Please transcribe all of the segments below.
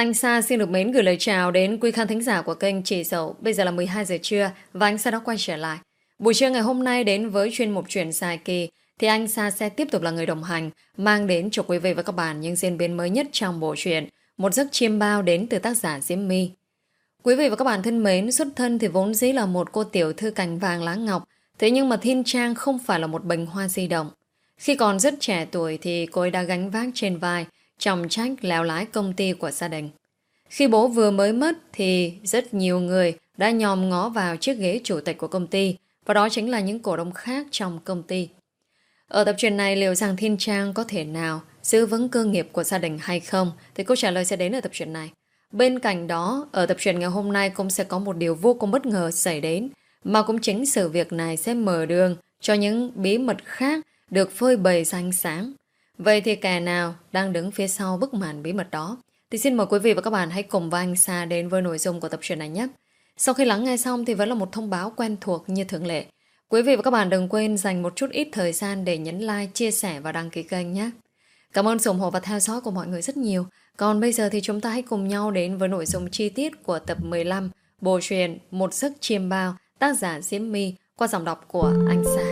Anh Sa xin được mến gửi lời chào đến quý khán thính giả của kênh Chị Dậu. Bây giờ là 12 giờ trưa và anh Sa đã quay trở lại. Buổi trưa ngày hôm nay đến với chuyên mục Chuyện dài kỳ thì anh Sa sẽ tiếp tục là người đồng hành mang đến cho quý vị và các bạn những diễn biến mới nhất trong bộ truyện Một giấc chiêm bao đến từ tác giả Diễm My. Quý vị và các bạn thân mến, xuất thân thì vốn dĩ là một cô tiểu thư cành vàng lá ngọc, thế nhưng mà Thiên Trang không phải là một bình hoa di động. Khi còn rất trẻ tuổi thì cô ấy đã gánh vác trên vai trọng trách lèo lái công ty của gia đình. Khi bố vừa mới mất thì rất nhiều người đã nhòm ngó vào chiếc ghế chủ tịch của công ty, và đó chính là những cổ đông khác trong công ty. Ở tập truyện này liệu rằng Thiên Trang có thể nào giữ vững cơ nghiệp của gia đình hay không thì câu trả lời sẽ đến ở tập truyện này. Bên cạnh đó, ở tập truyện ngày hôm nay cũng sẽ có một điều vô cùng bất ngờ xảy đến, mà cũng chính sự việc này sẽ mở đường cho những bí mật khác được phơi bày ra ánh sáng. Vậy thì kẻ nào đang đứng phía sau bức màn bí mật đó? Thì xin mời quý vị và các bạn hãy cùng với anh Sa đến với nội dung của tập truyện này nhé. Sau khi lắng nghe xong thì vẫn là một thông báo quen thuộc như thường lệ. Quý vị và các bạn đừng quên dành một chút ít thời gian để nhấn like, chia sẻ và đăng ký kênh nhé. Cảm ơn sự ủng hộ và theo dõi của mọi người rất nhiều. Còn bây giờ thì chúng ta hãy cùng nhau đến với nội dung chi tiết của tập 15 bộ truyện Một giấc chiêm bao, tác giả Diễm My qua giọng đọc của anh Sa.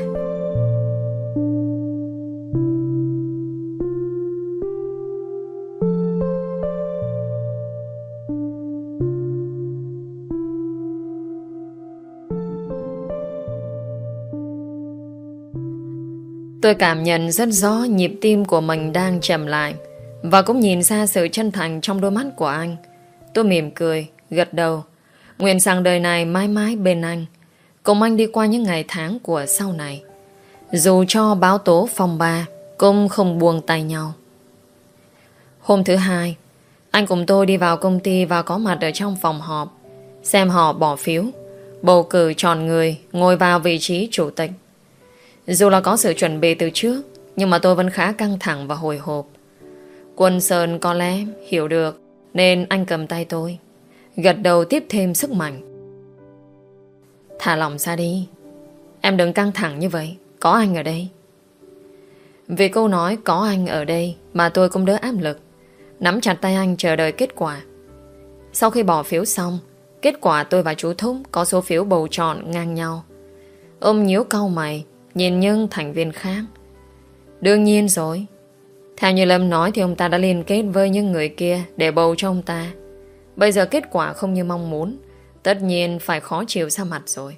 Tôi cảm nhận rất rõ nhịp tim của mình đang chậm lại, và cũng nhìn ra sự chân thành trong đôi mắt của anh. Tôi mỉm cười, gật đầu, nguyện rằng đời này mãi mãi bên anh, cùng anh đi qua những ngày tháng của sau này. Dù cho báo tố phong ba, cũng không buông tay nhau. Hôm thứ hai, anh cùng tôi đi vào công ty và có mặt ở trong phòng họp, xem họ bỏ phiếu, bầu cử chọn người ngồi vào vị trí chủ tịch. Dù là có sự chuẩn bị từ trước, nhưng mà tôi vẫn khá căng thẳng và hồi hộp. Quân Sơn có lẽ hiểu được, nên anh cầm tay tôi, gật đầu tiếp thêm sức mạnh. Thả lỏng ra đi, em đừng căng thẳng như vậy, có anh ở đây. Vì câu nói có anh ở đây mà tôi cũng đỡ áp lực, nắm chặt tay anh chờ đợi kết quả. Sau khi bỏ phiếu xong, kết quả tôi và chú Thúc có số phiếu bầu chọn ngang nhau. Ông nhíu cau mày nhìn những thành viên khác. Đương nhiên rồi, theo như Lâm nói thì ông ta đã liên kết với những người kia để bầu cho ông ta. Bây giờ kết quả không như mong muốn, tất nhiên phải khó chịu ra mặt rồi.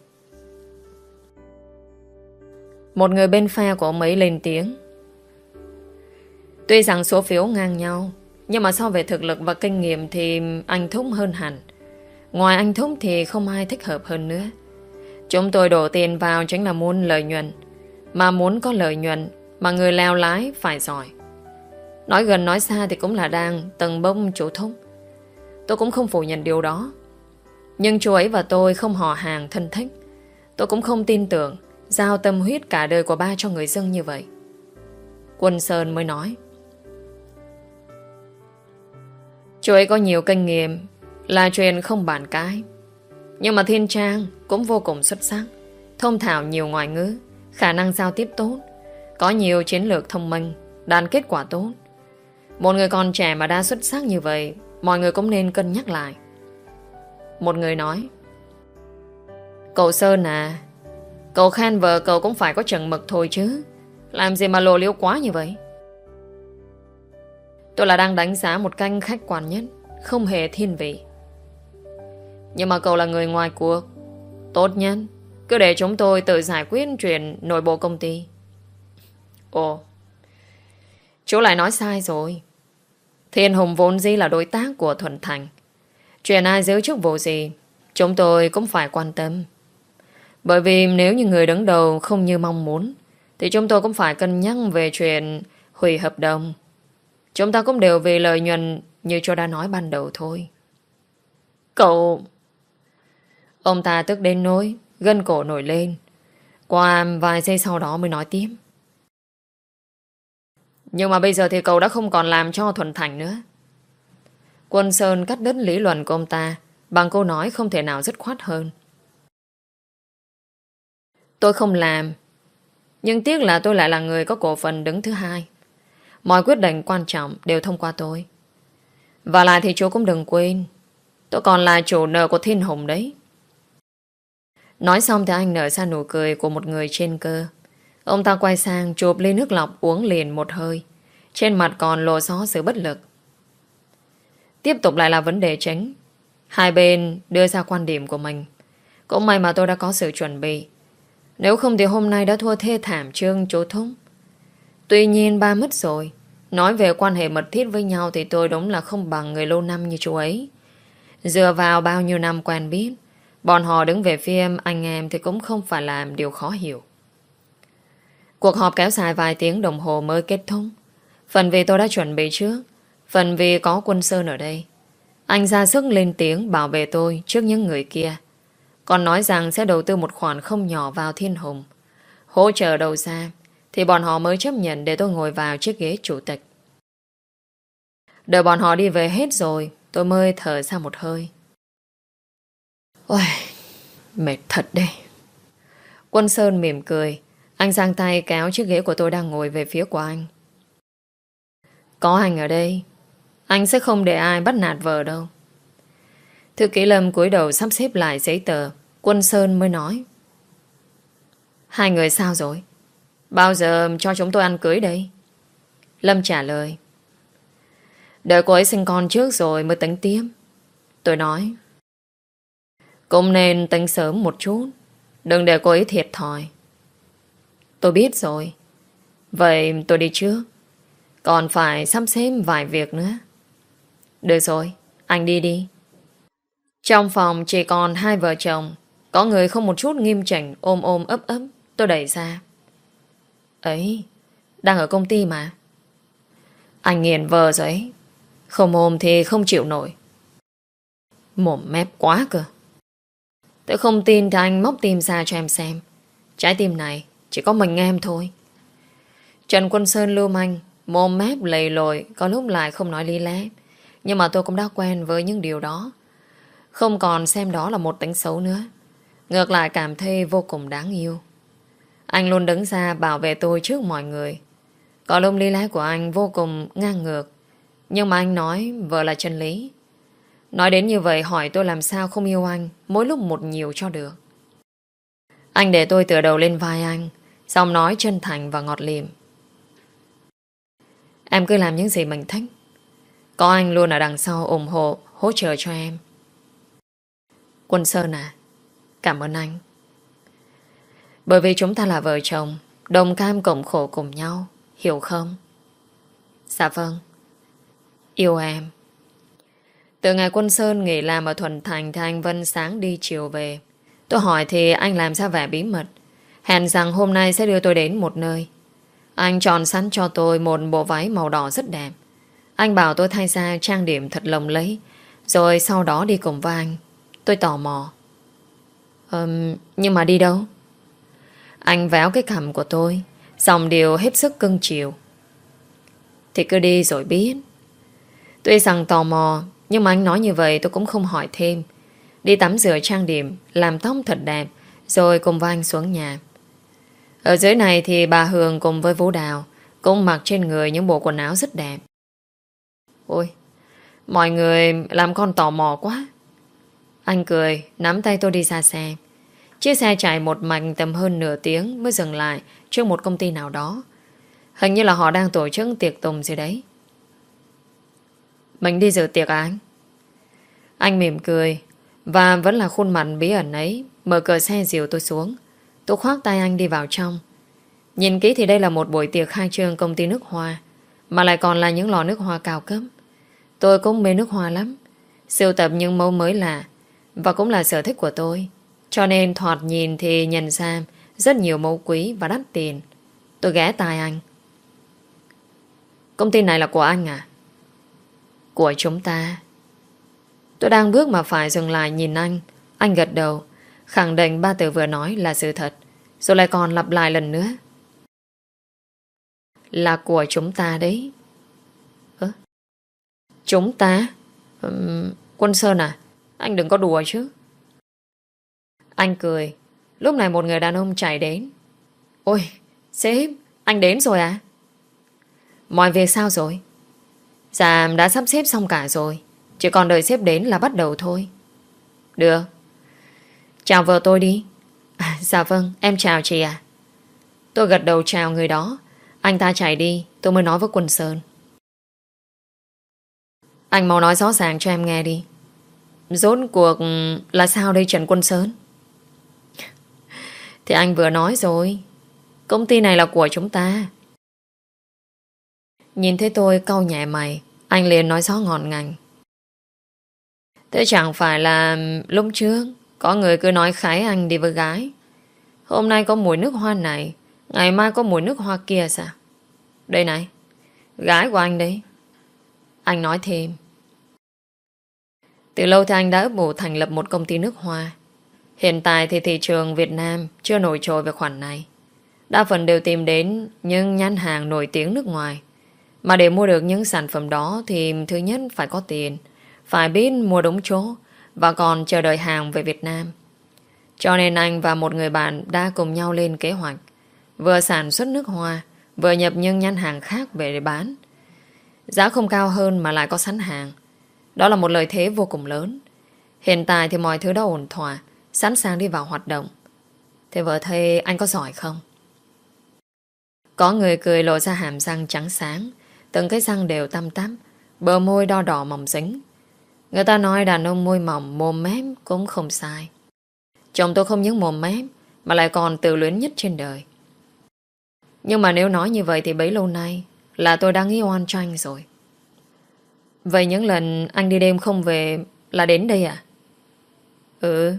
Một người bên phe của ông ấy lên tiếng. Tuy rằng số phiếu ngang nhau, nhưng mà so về thực lực và kinh nghiệm thì anh Thúc hơn hẳn. Ngoài anh Thúc thì không ai thích hợp hơn nữa. Chúng tôi đổ tiền vào chính là muốn lợi nhuận. Mà muốn có lợi nhuận mà người leo lái phải giỏi. Nói gần nói xa thì cũng là đang tầng bông chủ Thúc. Tôi cũng không phủ nhận điều đó. Nhưng chú ấy và tôi không họ hàng thân thích. Tôi cũng không tin tưởng giao tâm huyết cả đời của ba cho người dân như vậy. Quân Sơn mới nói. Chú ấy có nhiều kinh nghiệm là chuyện không bàn cãi. Nhưng mà Thiên Trang cũng vô cùng xuất sắc, thông thạo nhiều ngoại ngữ, khả năng giao tiếp tốt, có nhiều chiến lược thông minh, đạt kết quả tốt. Một người còn trẻ mà đã xuất sắc như vậy, mọi người cũng nên cân nhắc lại. Một người nói. Cậu Sơn à, cậu khen vợ cậu cũng phải có chừng mực thôi chứ, làm gì mà lộ liễu quá như vậy. Tôi là đang đánh giá một cách khách quan nhất, không hề thiên vị. Nhưng mà cậu là người ngoài cuộc, tốt nhất cứ để chúng tôi tự giải quyết chuyện nội bộ công ty. Ồ, chú lại nói sai rồi. Thiên Hùng vốn dĩ là đối tác của Thuận Thành. Chuyện ai giữ chức vụ gì chúng tôi cũng phải quan tâm. Bởi vì nếu như người đứng đầu không như mong muốn thì chúng tôi cũng phải cân nhắc về chuyện hủy hợp đồng. Chúng ta cũng đều vì lợi nhuận như tôi đã nói ban đầu thôi. Cậu... Ông ta tức đến nỗi gân cổ nổi lên. Qua vài giây sau đó mới nói tiếp. Nhưng mà bây giờ thì cậu đã không còn làm cho Thuận Thành nữa. Quân Sơn cắt đứt lý luận của ông ta bằng câu nói không thể nào dứt khoát hơn. Tôi không làm, nhưng tiếc là tôi lại là người có cổ phần đứng thứ hai. Mọi quyết định quan trọng đều thông qua tôi. Và lại thì chú cũng đừng quên, tôi còn là chủ nợ của Thiên Hùng đấy. Nói xong thì anh nở ra nụ cười của một người trên cơ. Ông ta quay sang chụp ly nước lọc uống liền một hơi. Trên mặt còn lộ rõ sự bất lực. Tiếp tục lại là vấn đề chính. Hai bên đưa ra quan điểm của mình. Cũng may mà tôi đã có sự chuẩn bị. Nếu không thì hôm nay đã thua thê thảm Trương chú Thúc. Tuy nhiên ba mất rồi. Nói về quan hệ mật thiết với nhau thì tôi đúng là không bằng người lâu năm như chú ấy. Dựa vào bao nhiêu năm quen biết, bọn họ đứng về phía anh em thì cũng không phải là điều khó hiểu. Cuộc họp kéo dài vài tiếng đồng hồ mới kết thúc. Phần vì tôi đã chuẩn bị trước, phần vì có Quân Sơn ở đây. Anh ra sức lên tiếng bảo vệ tôi trước những người kia. Còn nói rằng sẽ đầu tư một khoản không nhỏ vào Thiên Hùng. Hỗ trợ đầu ra thì bọn họ mới chấp nhận để tôi ngồi vào chiếc ghế chủ tịch. Đợi bọn họ đi về hết rồi, tôi mới thở ra một hơi. Ôi, mệt thật đây. Quân Sơn mỉm cười. Anh giang tay kéo chiếc ghế của tôi đang ngồi về phía của anh. Có anh ở đây, anh sẽ không để ai bắt nạt vợ đâu. Thư ký Lâm cúi đầu sắp xếp lại giấy tờ. Quân Sơn mới nói. Hai người sao rồi? Bao giờ cho chúng tôi ăn cưới đây? Lâm trả lời. Đợi cô ấy sinh con trước rồi mới tính tiếp. Tôi nói. Cũng nên tính sớm một chút. Đừng để cô ấy thiệt thòi. Tôi biết rồi. Vậy tôi đi trước. Còn phải sắp xếp vài việc nữa. Được rồi, anh đi đi. Trong phòng chỉ còn hai vợ chồng. Có người không một chút nghiêm chỉnh, ôm ôm ấp ấp. Tôi đẩy ra. Ấy, đang ở công ty mà. Anh nghiền vợ rồi ấy. Không ôm thì không chịu nổi. Mồm mép quá cơ. Tôi không tin thì anh móc tim ra cho em xem. Trái tim này chỉ có mình em thôi. Trần Quân Sơn lưu manh, mồm mép lầy lội, có lúc lại không nói lý lẽ. Nhưng mà tôi cũng đã quen với những điều đó. Không còn xem đó là một tính xấu nữa. Ngược lại cảm thấy vô cùng đáng yêu. Anh luôn đứng ra bảo vệ tôi trước mọi người. Có lúc lý lẽ của anh vô cùng ngang ngược. Nhưng mà anh nói vợ là chân lý. Nói đến như vậy hỏi tôi làm sao không yêu anh mỗi lúc một nhiều cho được. Anh để tôi tựa đầu lên vai anh, giọng nói chân thành và ngọt lịm. Em cứ làm những gì mình thích. Có anh luôn ở đằng sau ủng hộ, hỗ trợ cho em. Quân Sơn à, cảm ơn anh. Bởi vì chúng ta là vợ chồng, đồng cam cộng khổ cùng nhau, hiểu không? Dạ vâng. Yêu em. Từ ngày Quân Sơn nghỉ làm ở Thuận Thành thì anh Vân sáng đi chiều về. Tôi hỏi thì anh làm ra vẻ bí mật, hẹn rằng hôm nay sẽ đưa tôi đến một nơi. Anh chọn sẵn cho tôi một bộ váy màu đỏ rất đẹp. Anh bảo tôi thay ra trang điểm thật lộng lẫy, rồi sau đó đi cùng với anh. Tôi tò mò. Nhưng mà đi đâu? Anh véo cái cằm của tôi, giọng điệu hết sức cưng chiều. Thì cứ đi rồi biết. Tuy rằng tò mò, nhưng mà anh nói như vậy tôi cũng không hỏi thêm. Đi tắm rửa trang điểm, làm tóc thật đẹp, rồi cùng với anh xuống nhà. Ở dưới này thì bà Hường cùng với Vũ Đào cũng mặc trên người những bộ quần áo rất đẹp. Ôi, mọi người làm con tò mò quá. Anh cười, nắm tay tôi đi ra xe. Chiếc xe chạy một mạch tầm hơn nửa tiếng mới dừng lại trước một công ty nào đó. Hình như là họ đang tổ chức tiệc tùng gì đấy. Mình đi dự tiệc à anh? Anh mỉm cười, và vẫn là khuôn mặt bí ẩn ấy, mở cửa xe dìu tôi xuống. Tôi khoác tay anh đi vào trong. Nhìn kỹ thì đây là một buổi tiệc khai trương công ty nước hoa, mà lại còn là những lò nước hoa cao cấp. Tôi cũng mê nước hoa lắm, sưu tập những mẫu mới lạ, và cũng là sở thích của tôi. Cho nên thoạt nhìn thì nhận ra rất nhiều mẫu quý và đắt tiền. Tôi ghé tai anh. Công ty này là của anh à? Của chúng ta. Tôi đang bước mà phải dừng lại nhìn anh. Anh gật đầu, khẳng định ba từ vừa nói là sự thật, rồi lại còn lặp lại lần nữa. Là của chúng ta đấy. Chúng ta? Quân Sơn à, anh đừng có đùa chứ. Anh cười. Lúc này một người đàn ông chạy đến. Ôi, sếp, anh đến rồi à? Mọi việc sao rồi? Dạ đã sắp xếp xong cả rồi. Chỉ còn đợi sếp đến là bắt đầu thôi. Được. Chào vợ tôi đi. Dạ vâng, em chào chị ạ. Tôi gật đầu chào người đó. Anh ta chạy đi, tôi mới nói với Quân Sơn. Anh mau nói rõ ràng cho em nghe đi. Rốt cuộc là sao đây Trần Quân Sơn? Thì anh vừa nói rồi, công ty này là của chúng ta. Nhìn thấy tôi cau nhẹ mày, anh liền nói rõ ngọn ngành. Thế chẳng phải là lúc trước có người cứ nói khái anh đi với gái. Hôm nay có mùi nước hoa này, ngày mai có mùi nước hoa kia sao? Đây này, gái của anh đấy. Anh nói thêm. Từ lâu thì anh đã ấp ủ thành lập một công ty nước hoa. Hiện tại thì thị trường Việt Nam chưa nổi trội về khoản này. Đa phần đều tìm đến những nhãn hàng nổi tiếng nước ngoài. Mà để mua được những sản phẩm đó thì thứ nhất phải có tiền, phải biết mua đúng chỗ và còn chờ đợi hàng về Việt Nam. Cho nên anh và một người bạn đã cùng nhau lên kế hoạch vừa sản xuất nước hoa, vừa nhập những nhãn hàng khác về để bán. Giá không cao hơn mà lại có sẵn hàng. Đó là một lợi thế vô cùng lớn. Hiện tại thì mọi thứ đã ổn thỏa, sẵn sàng đi vào hoạt động. Thế vợ thấy anh có giỏi không? Có người cười lộ ra hàm răng trắng sáng, từng cái răng đều tăm tắp, bờ môi đo đỏ mỏng dính. Người ta nói đàn ông môi mỏng mồm mép cũng không sai. Chồng tôi không những mồm mép mà lại còn tự luyến nhất trên đời. Nhưng mà nếu nói như vậy thì bấy lâu nay là tôi đang nghĩ oan cho anh rồi. Vậy những lần anh đi đêm không về là đến đây à? Ừ.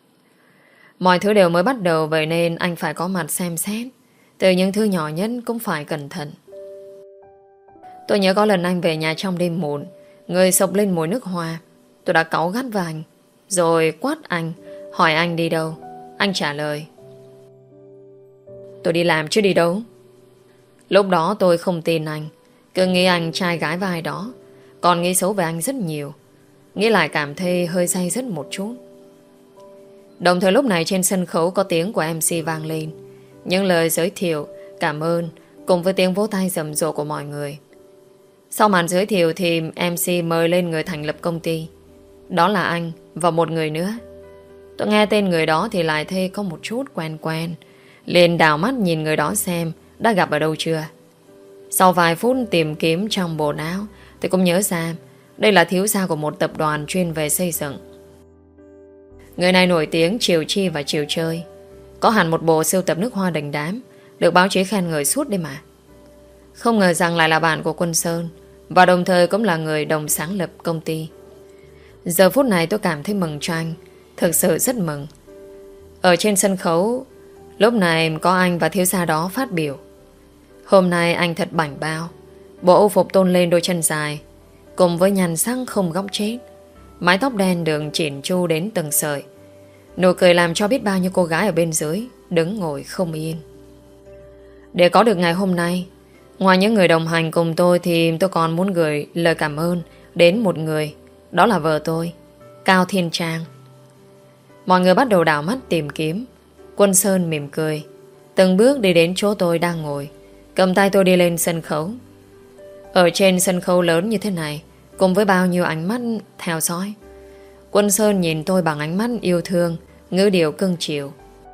Mọi thứ đều mới bắt đầu, vậy nên anh phải có mặt xem xét. Từ những thứ nhỏ nhất cũng phải cẩn thận. Tôi nhớ có lần anh về nhà trong đêm muộn, người sộc lên mùi nước hoa. Tôi đã cáu gắt vào anh, rồi quát anh, hỏi anh đi đâu. Anh trả lời: tôi đi làm chứ đi đâu. Lúc đó tôi không tin anh, cứ nghĩ anh trai gái vai đó, còn nghĩ xấu về anh rất nhiều. Nghĩ lại cảm thấy hơi day dứt một chút. Đồng thời lúc này trên sân khấu có tiếng của MC vang lên, những lời giới thiệu, cảm ơn cùng với tiếng vỗ tay rầm rộ của mọi người. Sau màn giới thiệu thì MC mời lên người thành lập công ty. Đó là anh và một người nữa. Tôi nghe tên người đó thì lại thấy có một chút quen quen, liền đảo mắt nhìn người đó xem đã gặp ở đâu chưa. Sau vài phút tìm kiếm trong bộ áo thì cũng nhớ ra đây là thiếu gia của một tập đoàn chuyên về xây dựng. Người này nổi tiếng chiều chi và chiều chơi, có hẳn một bộ sưu tập nước hoa đình đám, được báo chí khen ngợi suốt đấy mà. Không ngờ rằng lại là bạn của Quân Sơn, và đồng thời cũng là người đồng sáng lập công ty. Giờ phút này tôi cảm thấy mừng cho anh, thực sự rất mừng. Ở trên sân khấu, lúc này có anh và thiếu gia đó phát biểu. Hôm nay anh thật bảnh bao, bộ âu phục tôn lên đôi chân dài, cùng với nhan sắc không góc chết, mái tóc đen đường chỉn chu đến từng sợi. Nụ cười làm cho biết bao nhiêu cô gái ở bên dưới đứng ngồi không yên. Để có được ngày hôm nay, ngoài những người đồng hành cùng tôi thì tôi còn muốn gửi lời cảm ơn đến một người. Đó là vợ tôi, Cao Thiên Trang. Mọi người bắt đầu đảo mắt tìm kiếm. Quân Sơn mỉm cười, từng bước đi đến chỗ tôi đang ngồi, cầm tay tôi đi lên sân khấu. Ở trên sân khấu lớn như thế này, cùng với bao nhiêu ánh mắt theo dõi, Quân Sơn nhìn tôi bằng ánh mắt yêu thương, ngữ điệu cưng chiều.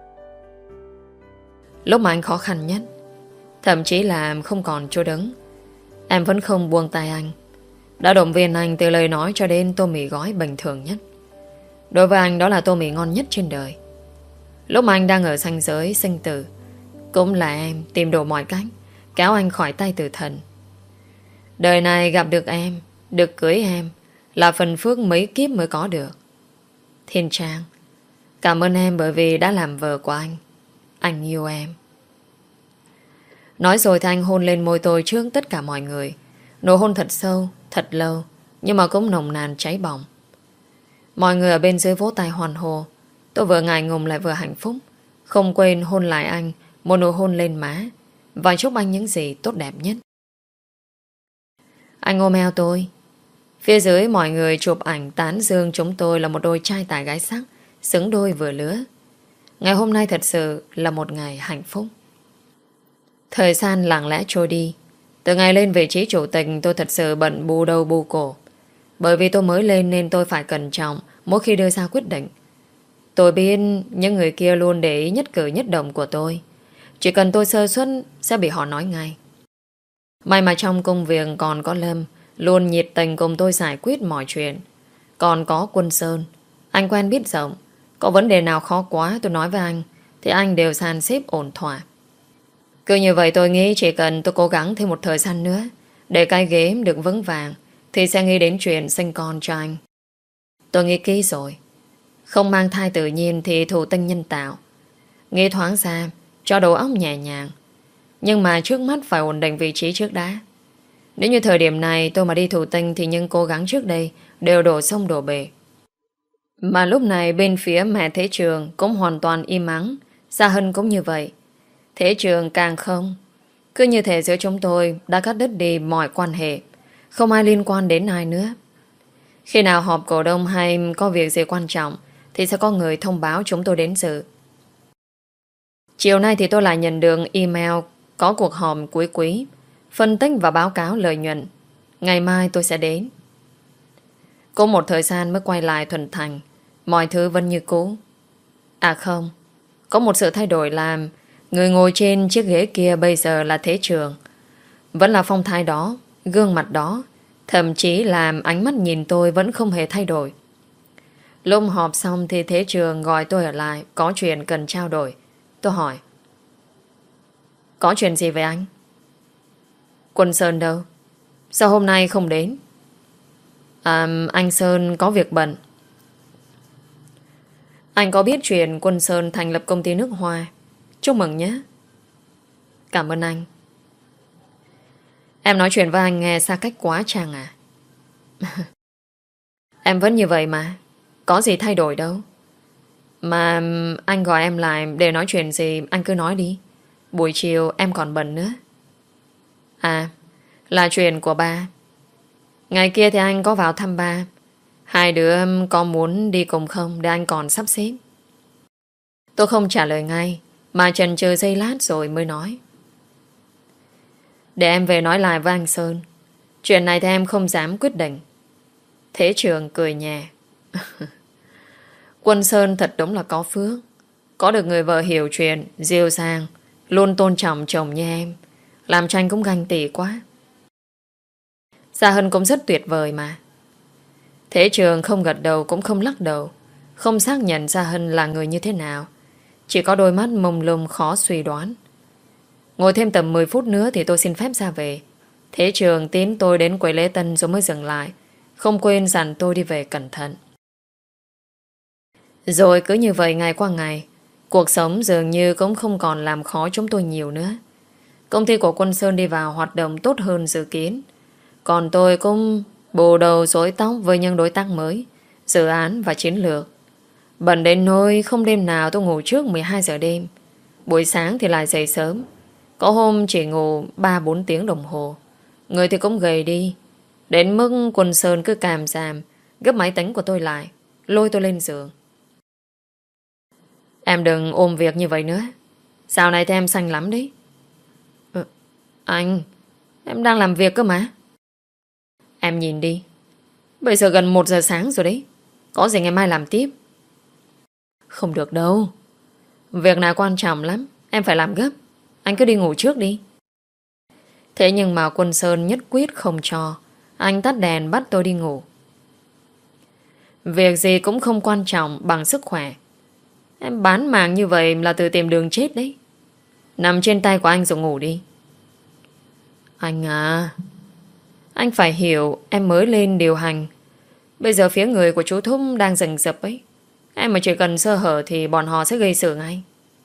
Lúc mà anh khó khăn nhất, thậm chí là không còn chỗ đứng, em vẫn không buông tay anh. Đã động viên anh từ lời nói cho đến tô mì gói bình thường nhất. Đối với anh đó là tô mì ngon nhất trên đời. Lúc mà anh đang ở ranh giới sinh tử, cũng là em tìm đủ mọi cách kéo anh khỏi tay tử thần. Đời này gặp được em, được cưới em, là phần phước mấy kiếp mới có được. Thiên Trang, cảm ơn em bởi vì đã làm vợ của anh. Anh yêu em. Nói rồi thì anh hôn lên môi tôi trước tất cả mọi người. Nụ hôn thật sâu, thật lâu, nhưng mà cũng nồng nàn cháy bỏng. Mọi người ở bên dưới vỗ tay hoàn hồ. Tôi vừa ngại ngùng lại vừa hạnh phúc, không quên hôn lại anh một nụ hôn lên má, và chúc anh những gì tốt đẹp nhất. Anh ôm eo tôi. Phía dưới mọi người chụp ảnh tán dương chúng tôi là một đôi trai tài gái sắc, xứng đôi vừa lứa. Ngày hôm nay thật sự là một ngày hạnh phúc. Thời gian lặng lẽ trôi đi. Từ ngày lên vị trí chủ tịch, tôi thật sự bận bù đầu bù cổ. Bởi vì tôi mới lên nên tôi phải cẩn trọng mỗi khi đưa ra quyết định. Tôi biết những người kia luôn để ý nhất cử nhất động của tôi. Chỉ cần tôi sơ suất sẽ bị họ nói ngay. May mà trong công việc còn có Lâm, luôn nhiệt tình cùng tôi giải quyết mọi chuyện. Còn có Quân Sơn, anh quen biết rộng. Có vấn đề nào khó quá tôi nói với anh thì anh đều san xếp ổn thỏa. Cứ như vậy tôi nghĩ chỉ cần tôi cố gắng thêm một thời gian nữa để cái ghế được vững vàng thì sẽ nghĩ đến chuyện sinh con cho anh. Tôi nghĩ kỹ rồi. Không mang thai tự nhiên thì thụ tinh nhân tạo. Nghĩ thoáng ra cho đầu óc nhẹ nhàng. Nhưng mà trước mắt phải ổn định vị trí trước đã. Nếu như thời điểm này tôi mà đi thụ tinh thì những cố gắng trước đây đều đổ sông đổ bể. Mà lúc này bên phía mẹ Thế Trường cũng hoàn toàn im ắng. Gia Hân cũng như vậy. Thế Trường càng không. Cứ như thể giữa chúng tôi đã cắt đứt đi mọi quan hệ. Không ai liên quan đến ai nữa. Khi nào họp cổ đông hay có việc gì quan trọng thì sẽ có người thông báo chúng tôi đến dự. Chiều nay thì tôi lại nhận được email có cuộc họp cuối quý, phân tích và báo cáo lợi nhuận. Ngày mai tôi sẽ đến. Có một thời gian mới quay lại thuần thành. Mọi thứ vẫn như cũ. À không, có một sự thay đổi làm người ngồi trên chiếc ghế kia bây giờ là Thế Trường. Vẫn là phong thái đó, gương mặt đó. Thậm chí làm ánh mắt nhìn tôi vẫn không hề thay đổi. Lúc họp xong thì Thế Trường gọi tôi ở lại, có chuyện cần trao đổi. Tôi hỏi: có chuyện gì vậy anh? Quân Sơn đâu? Sao hôm nay không đến? Anh Sơn có việc bận. Anh có biết chuyện Quân Sơn thành lập công ty nước hoa? Chúc mừng nhé. Cảm ơn anh. Em nói chuyện với anh nghe xa cách quá chăng à? Em vẫn như vậy mà. Có gì thay đổi đâu. Mà anh gọi em lại để nói chuyện gì anh cứ nói đi. Buổi chiều em còn bận nữa. À, là chuyện của ba. Ngày kia thì anh có vào thăm ba. Hai đứa có muốn đi cùng không để anh còn sắp xếp. Tôi không trả lời ngay mà chần chừ giây lát rồi mới nói: để em về nói lại với anh Sơn. Chuyện này thì em không dám quyết định. Thế Trường cười nhẹ. Quân Sơn thật đúng là có phước. Có được người vợ hiểu chuyện, dịu dàng, luôn tôn trọng chồng như em. Làm cho anh cũng ganh tị quá. Gia Hân cũng rất tuyệt vời mà. Thế Trường không gật đầu cũng không lắc đầu. Không xác nhận Gia Hân là người như thế nào. Chỉ có đôi mắt mông lung khó suy đoán. Ngồi thêm tầm 10 phút nữa thì tôi xin phép ra về. Thế Trường tiến tôi đến quầy lễ tân rồi mới dừng lại. Không quên dặn tôi đi về cẩn thận. Rồi cứ như vậy ngày qua ngày, cuộc sống dường như cũng không còn làm khó chúng tôi nhiều nữa. Công ty của Quân Sơn đi vào hoạt động tốt hơn dự kiến. Còn tôi cũng bù đầu rối tóc với những đối tác mới, dự án và chiến lược. Bận đến nỗi không đêm nào tôi ngủ trước 12 giờ đêm. Buổi sáng thì lại dậy sớm. Có hôm chỉ ngủ 3-4 tiếng đồng hồ. Người thì cũng gầy đi. Đến mức Quân Sơn cứ càm ràm gấp máy tính của tôi lại, lôi tôi lên giường. Em đừng ôm việc như vậy nữa. Dạo này thì em xanh lắm đấy. Anh, em đang làm việc cơ mà. Em nhìn đi. Bây giờ gần 1 giờ sáng rồi đấy. Có gì ngày mai làm tiếp. Không được đâu. Việc này quan trọng lắm. Em phải làm gấp. Anh cứ đi ngủ trước đi. Thế nhưng mà Quân Sơn nhất quyết không cho. Anh tắt đèn bắt tôi đi ngủ. Việc gì cũng không quan trọng bằng sức khỏe. Em bán màng như vậy là tự tìm đường chết đấy. Nằm trên tay của anh rồi ngủ đi. Anh à, anh phải hiểu em mới lên điều hành. Bây giờ phía người của chú Thúc đang rình rập ấy. Em mà chỉ cần sơ hở thì bọn họ sẽ gây sự ngay.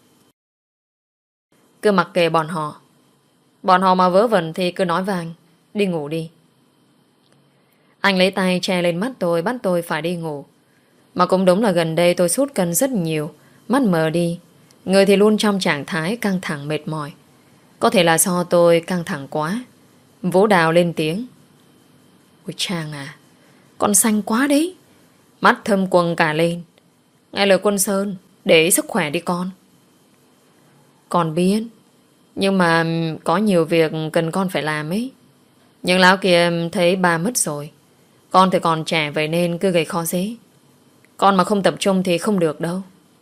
Cứ mặc kệ bọn họ. Bọn họ mà vớ vẩn thì cứ nói với anh. Đi ngủ đi. Anh lấy tay che lên mắt tôi, bắt tôi phải đi ngủ. Mà cũng đúng là gần đây tôi sút cân rất nhiều. Mắt mờ đi. Người thì luôn trong trạng thái căng thẳng mệt mỏi. Có thể là do tôi căng thẳng quá. Vũ Đào lên tiếng: ôi Trang à, con xanh quá đấy. Mắt thâm quầng cả lên. Nghe lời Quân Sơn, để ý sức khỏe đi con. Con biết. Nhưng mà có nhiều việc cần con phải làm ấy. Nhưng lão kia thấy ba mất rồi. Con thì còn trẻ vậy nên cứ gây khó dễ. Con mà không tập trung thì không được đâu.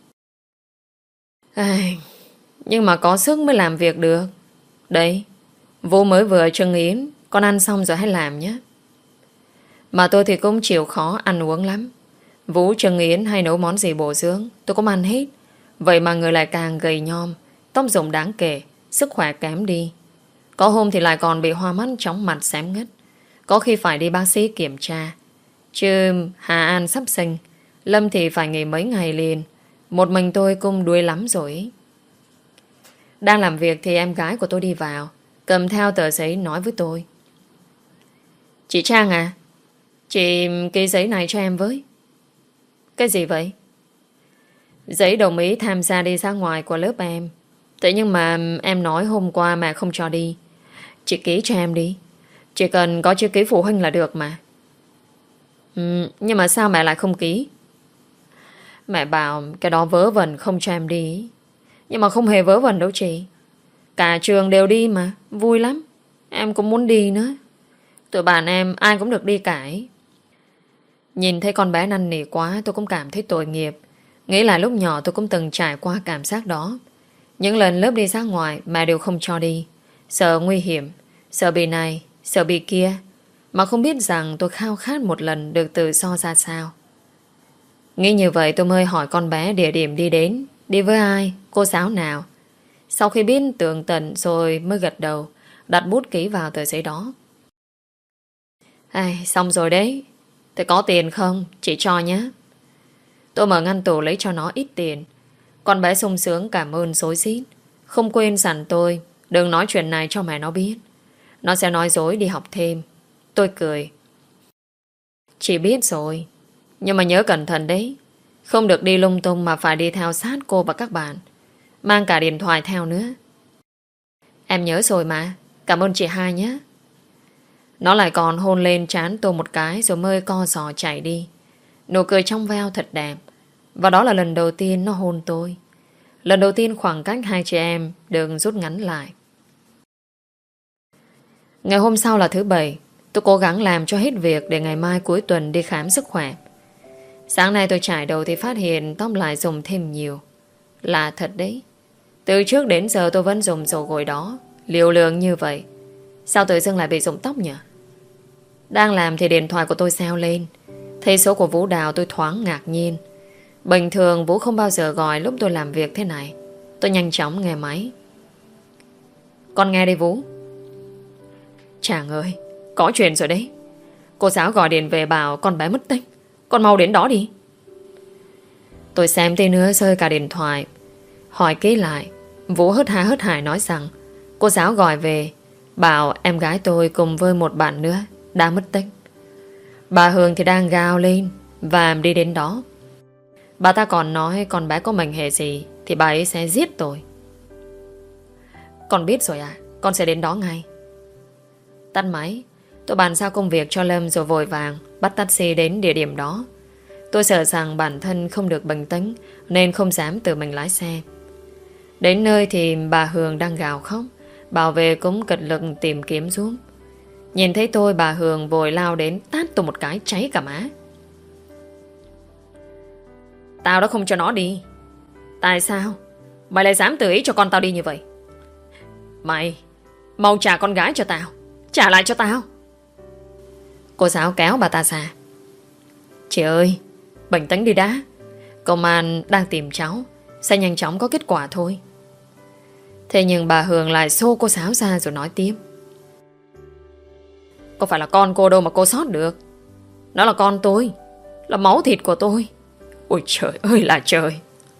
Ai, nhưng mà có sức mới làm việc được. Đấy, Vũ mới vừa trưng yến. Con ăn xong rồi hãy làm nhé. Mà tôi thì cũng chịu khó ăn uống lắm. Vũ trưng yến hay nấu món gì bổ dưỡng tôi cũng ăn hết. Vậy mà người lại càng gầy nhom, tóc rụng đáng kể, sức khỏe kém đi. Có hôm thì lại còn bị hoa mắt, chóng mặt, xém ngất. Có khi phải đi bác sĩ kiểm tra. Chứ Hà An sắp sinh, Lâm thì phải nghỉ mấy ngày liền. Một mình tôi cũng đuối lắm rồi ấy. Đang làm việc thì em gái của tôi đi vào, cầm theo tờ giấy nói với tôi: Chị Trang à, chị ký giấy này cho em với. Cái gì vậy? Giấy đồng ý tham gia đi ra ngoài của lớp em. Thế nhưng mà em nói hôm qua mà không cho đi. Chị ký cho em đi. Chỉ cần có chữ ký phụ huynh là được mà. Nhưng mà sao mẹ lại không ký? Mẹ bảo cái đó vớ vẩn không cho em đi. Nhưng mà không hề vớ vẩn đâu chị. Cả trường đều đi mà, vui lắm. Em cũng muốn đi nữa. Tụi bạn em ai cũng được đi cả ấy. Nhìn thấy con bé năn nỉ quá tôi cũng cảm thấy tội nghiệp. Nghĩ là lúc nhỏ tôi cũng từng trải qua cảm giác đó. Những lần lớp đi ra ngoài mẹ đều không cho đi. Sợ nguy hiểm, sợ bị này, sợ bị kia. Mà không biết rằng tôi khao khát một lần được tự do ra sao. Nghĩ như vậy tôi mới hỏi con bé địa điểm đi đến, đi với ai, cô giáo nào. Sau khi biết tường tận rồi mới gật đầu, đặt bút ký vào tờ giấy đó. Ai, xong rồi đấy. Thế có tiền không? Chị cho nhé. Tôi mở ngăn tủ lấy cho nó ít tiền. Con bé sung sướng cảm ơn xối xít. Không quên dặn tôi đừng nói chuyện này cho mẹ nó biết. Nó sẽ nói dối đi học thêm. Tôi cười. Chị biết rồi. Nhưng mà nhớ cẩn thận đấy. Không được đi lung tung mà phải đi theo sát cô và các bạn. Mang cả điện thoại theo nữa. Em nhớ rồi mà. Cảm ơn chị hai nhé. Nó lại còn hôn lên trán tôi một cái rồi mới co giò chạy đi. Nụ cười trong veo thật đẹp. Và đó là lần đầu tiên nó hôn tôi. Lần đầu tiên khoảng cách hai chị em được rút ngắn lại. Ngày hôm sau là thứ Bảy. Tôi cố gắng làm cho hết việc để ngày mai cuối tuần đi khám sức khỏe. Sáng nay tôi chải đầu thì phát hiện tóc lại dùng thêm nhiều. Lạ thật đấy. Từ trước đến giờ tôi vẫn dùng dầu gội đó, liều lượng như vậy. Sao tự dưng lại bị rụng tóc nhỉ? Đang làm thì điện thoại của tôi reo lên. Thấy số của Vũ Đào tôi thoáng ngạc nhiên. Bình thường Vũ không bao giờ gọi lúc tôi làm việc thế này. Tôi nhanh chóng nghe máy. Con nghe đây Vũ. Chàng ơi, có chuyện rồi đấy. Cô giáo gọi điện về bảo con bé mất tích. Con mau đến đó đi. Tôi xem tí nữa rơi cả điện thoại. Hỏi kỹ lại, Vũ hớt hải nói rằng cô giáo gọi về bảo em gái tôi cùng với một bạn nữa đã mất tích. Bà Hương thì đang gào lên và đi đến đó. Bà ta còn nói con bé có mệnh hệ gì thì bà ấy sẽ giết tôi. Con biết rồi à, con sẽ đến đó ngay. Tắt máy, tôi bàn giao công việc cho Lâm rồi vội vàng bắt taxi đến địa điểm đó. Tôi sợ rằng bản thân không được bình tĩnh nên không dám tự mình lái xe. Đến nơi thì bà Hương đang gào khóc. Bảo vệ cũng cật lực tìm kiếm giúp. Nhìn thấy tôi bà Hương vội lao đến tát tôi một cái cháy cả má. Tao đã không cho nó đi. Tại sao mày lại dám tự ý cho con tao đi như vậy? Mày mau trả con gái cho tao. Trả lại cho tao. Cô giáo kéo bà ta ra. Chị ơi, bình tĩnh đi đã. Công an đang tìm cháu, sẽ nhanh chóng có kết quả thôi. Thế nhưng bà Hương lại xô cô giáo ra rồi nói tiếp. Có phải là con cô đâu mà cô sót được. Nó là con tôi, là máu thịt của tôi. Ôi trời ơi là trời.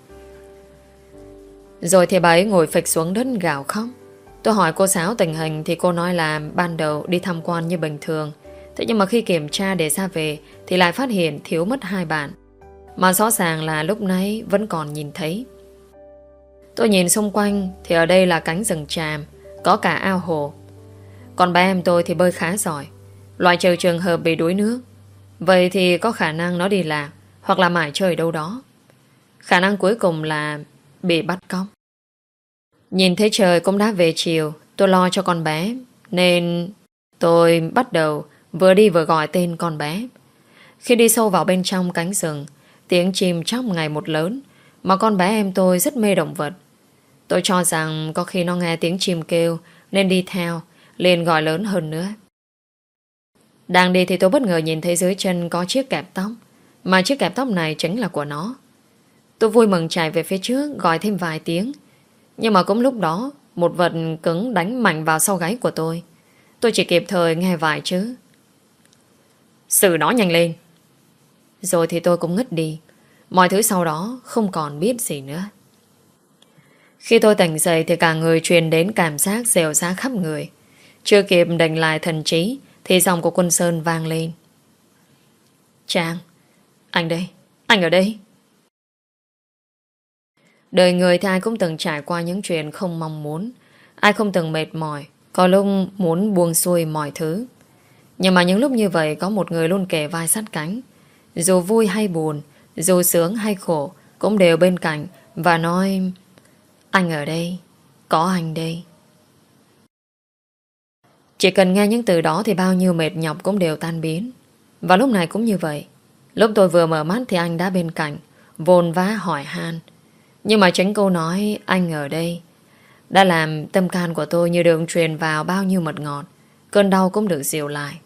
Rồi thì bà ấy ngồi phịch xuống đất gào khóc. Tôi hỏi cô giáo tình hình thì cô nói là ban đầu đi tham quan như bình thường. Thế nhưng mà khi kiểm tra để ra về thì lại phát hiện thiếu mất 2 bạn. Mà rõ ràng là lúc nãy vẫn còn nhìn thấy. Tôi nhìn xung quanh thì ở đây là cánh rừng tràm, có cả ao hồ. Còn ba em tôi thì bơi khá giỏi, loại trừ trường hợp bị đuối nước. Vậy thì có khả năng nó đi lạc hoặc là mải chơi đâu đó. Khả năng cuối cùng là bị bắt cóc. Nhìn thấy trời cũng đã về chiều, tôi lo cho con bé, nên tôi bắt đầu vừa đi vừa gọi tên con bé. Khi đi sâu vào bên trong cánh rừng, tiếng chim chóc ngày một lớn, mà con bé em tôi rất mê động vật. Tôi cho rằng có khi nó nghe tiếng chim kêu nên đi theo, liền gọi lớn hơn nữa. Đang đi thì tôi bất ngờ nhìn thấy dưới chân có chiếc kẹp tóc, mà chiếc kẹp tóc này chính là của nó. Tôi vui mừng chạy về phía trước, gọi thêm vài tiếng. Nhưng mà cũng lúc đó, một vật cứng đánh mạnh vào sau gáy của tôi. Tôi chỉ kịp thời nghe vài chữ: "Xử nó nhanh lên." Rồi thì tôi cũng ngất đi. Mọi thứ sau đó không còn biết gì nữa. Khi tôi tỉnh dậy thì cả người truyền đến cảm giác dẻo dá khắp người. Chưa kịp đành lại thần trí thì giọng của Quân Sơn vang lên: "Trang, anh đây, anh ở đây." Đời người thì ai cũng từng trải qua những chuyện không mong muốn. Ai không từng mệt mỏi, có lúc muốn buông xuôi mọi thứ. Nhưng mà những lúc như vậy có một người luôn kề vai sát cánh. Dù vui hay buồn, dù sướng hay khổ, cũng đều bên cạnh và nói: "Anh ở đây, có anh đây." Chỉ cần nghe những từ đó thì bao nhiêu mệt nhọc cũng đều tan biến. Và lúc này cũng như vậy. Lúc tôi vừa mở mắt thì anh đã bên cạnh, vồn vã hỏi han. Nhưng mà chính câu nói "anh ở đây" đã làm tâm can của tôi như được truyền vào bao nhiêu mật ngọt. Cơn đau cũng được dịu lại.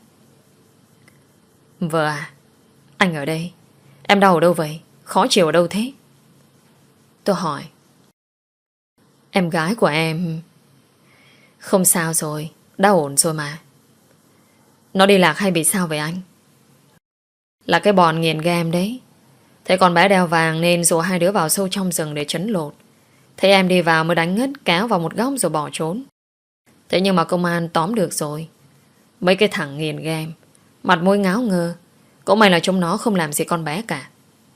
"Vợ à, anh ở đây. Em đau ở đâu vậy? Khó chịu ở đâu thế?" Tôi hỏi. "Em gái của em không sao rồi, đã ổn rồi mà." "Nó đi lạc hay bị sao vậy anh?" "Là cái bọn nghiện game đấy. Thấy con bé đeo vàng nên rủ hai đứa vào sâu trong rừng để trấn lột. Thấy em đi vào mới đánh ngất, kéo vào một góc rồi bỏ trốn. Thế nhưng mà công an tóm được rồi. Mấy cái thằng nghiện game, mặt mũi ngáo ngơ. Cũng may là chúng nó không làm gì con bé cả.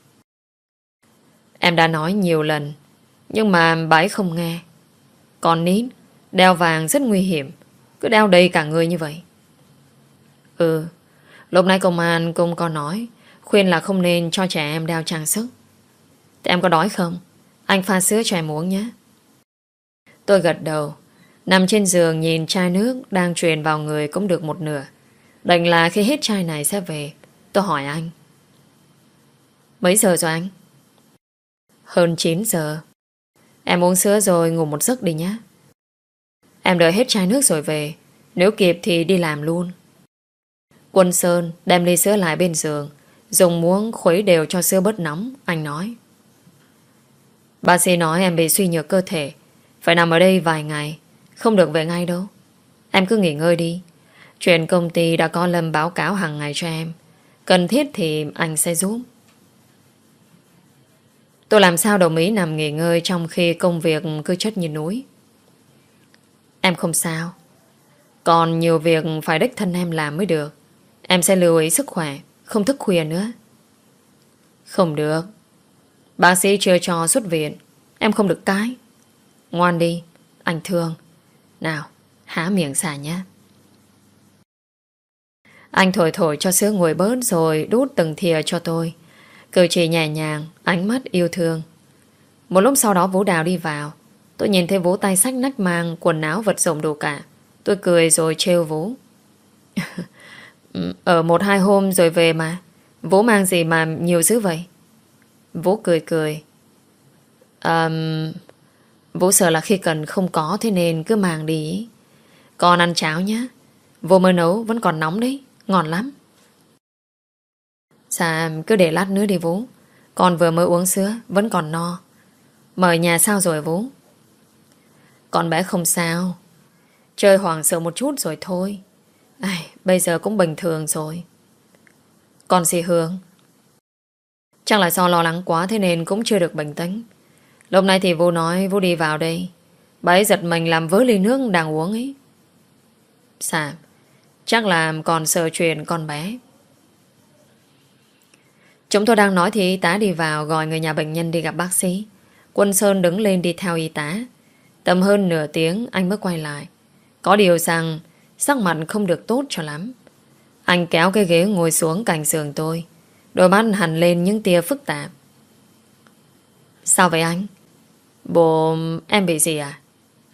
Em đã nói nhiều lần, nhưng mà bà ấy không nghe. Con nít, đeo vàng rất nguy hiểm. Cứ đeo đầy cả người như vậy." "Ừ, lúc nãy công an cũng có nói, khuyên là không nên cho trẻ em đeo trang sức. Thế em có đói không? Anh pha sữa cho em uống nhé." Tôi gật đầu, nằm trên giường nhìn chai nước đang truyền vào người cũng được một nửa. Đành là khi hết chai này sẽ về. Tôi hỏi anh: "Mấy giờ rồi anh?" "Hơn 9 giờ. Em uống sữa rồi ngủ một giấc đi nhé. Em đợi hết chai nước rồi về. Nếu kịp thì đi làm luôn." Quân Sơn đem ly sữa lại bên giường, dùng muỗng khuấy đều cho sữa bớt nóng. Anh nói: "Bác sĩ nói em bị suy nhược cơ thể, phải nằm ở đây vài ngày, không được về ngay đâu. Em cứ nghỉ ngơi đi. Chuyện công ty đã có Lâm báo cáo hàng ngày cho em. Cần thiết thì anh sẽ giúp." Tôi làm sao đồng ý nằm nghỉ ngơi trong khi công việc cứ chất như núi. "Em không sao. Còn nhiều việc phải đích thân em làm mới được. Em sẽ lưu ý sức khỏe, không thức khuya nữa." "Không được. Bác sĩ chưa cho xuất viện. Em không được cái. Ngoan đi, anh thương. Nào, há miệng xả nhé." Anh thổi thổi cho sữa nguội bớt rồi đút từng thìa cho tôi. Cử chỉ nhẹ nhàng, ánh mắt yêu thương. Một lúc sau đó Vũ Đào đi vào. Tôi nhìn thấy Vũ tay xách nách mang quần áo vật dụng đủ cả. Tôi cười rồi trêu Vũ: "Ở 1-2 hôm rồi về mà. Vũ mang gì mà nhiều dữ vậy?" Vũ cười cười: Vũ sợ là khi cần không có, thế nên cứ mang đi. Con ăn cháo nhé. Vô mới nấu vẫn còn nóng đấy, ngon lắm." "Dạ cứ để lát nữa đi Vũ. Con vừa mới uống sữa, vẫn còn no. Mời nhà sao rồi Vũ?" "Con bé không sao. Chơi hoảng sợ một chút rồi thôi. Bây giờ cũng bình thường rồi." "Còn gì Hương?" "Chắc là do lo lắng quá thế nên cũng chưa được bình tĩnh. Lúc này thì Vũ nói Vũ đi vào đây. Bà ấy giật mình làm vỡ ly nước đang uống ấy." "Dạ, chắc là còn sợ chuyện con bé." Chúng tôi đang nói thì y tá đi vào gọi người nhà bệnh nhân đi gặp bác sĩ. Quân Sơn đứng lên đi theo y tá. Tầm hơn nửa tiếng anh mới quay lại. Có điều rằng sắc mặt không được tốt cho lắm. Anh kéo cái ghế ngồi xuống cạnh giường tôi. Đôi mắt hằn lên những tia phức tạp. "Sao vậy anh? Bộ em bị gì à?"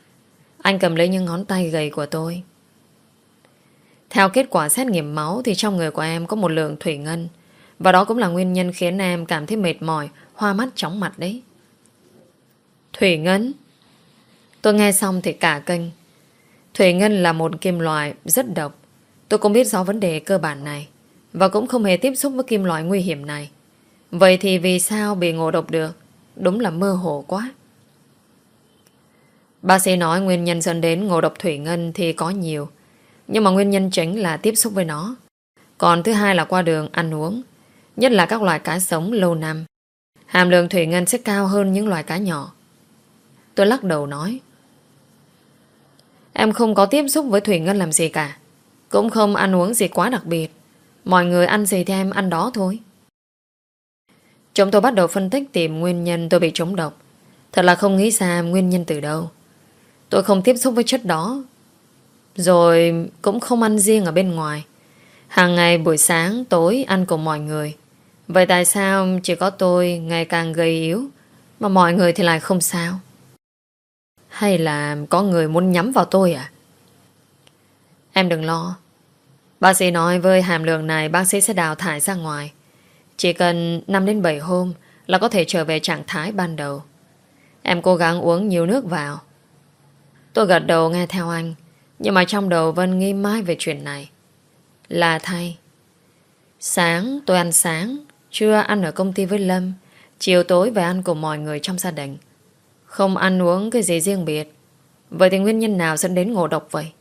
Anh cầm lấy những ngón tay gầy của tôi. Theo kết quả xét nghiệm máu thì trong người của em có một lượng thủy ngân. Và đó cũng là nguyên nhân khiến em cảm thấy mệt mỏi, hoa mắt chóng mặt đấy. Thủy ngân? Tôi nghe xong thì cả kinh. Thủy ngân là một kim loại rất độc. Tôi cũng biết rõ vấn đề cơ bản này và cũng không hề tiếp xúc với kim loại nguy hiểm này. Vậy thì vì sao bị ngộ độc được? Đúng là mơ hồ quá. Bác sĩ nói nguyên nhân dẫn đến ngộ độc thủy ngân thì có nhiều. Nhưng mà nguyên nhân chính là tiếp xúc với nó. Còn thứ hai là qua đường ăn uống. Nhất là các loài cá sống lâu năm. Hàm lượng thủy ngân sẽ cao hơn những loài cá nhỏ. Tôi lắc đầu nói. Em không có tiếp xúc với thủy ngân làm gì cả. Cũng không ăn uống gì quá đặc biệt. Mọi người ăn gì thì em ăn đó thôi. Chúng tôi bắt đầu phân tích tìm nguyên nhân tôi bị trúng độc. Thật là không nghĩ ra nguyên nhân từ đâu. Tôi không tiếp xúc với chất đó. Rồi cũng không ăn riêng ở bên ngoài. Hàng ngày buổi sáng tối ăn cùng mọi người. Vậy tại sao chỉ có tôi ngày càng gầy yếu mà mọi người thì lại không sao? Hay là có người muốn nhắm vào tôi à? Em đừng lo. Bác sĩ nói với hàm lượng này bác sĩ sẽ đào thải ra ngoài. Chỉ cần 5 đến 7 hôm là có thể trở về trạng thái ban đầu. Em cố gắng uống nhiều nước vào. Tôi gật đầu nghe theo anh. Nhưng mà trong đầu vẫn nghi mãi về chuyện này. Là thay. Sáng tôi ăn sáng, trưa ăn ở công ty với Lâm, chiều tối về ăn cùng mọi người trong gia đình. Không ăn uống cái gì riêng biệt. Vậy thì nguyên nhân nào dẫn đến ngộ độc vậy?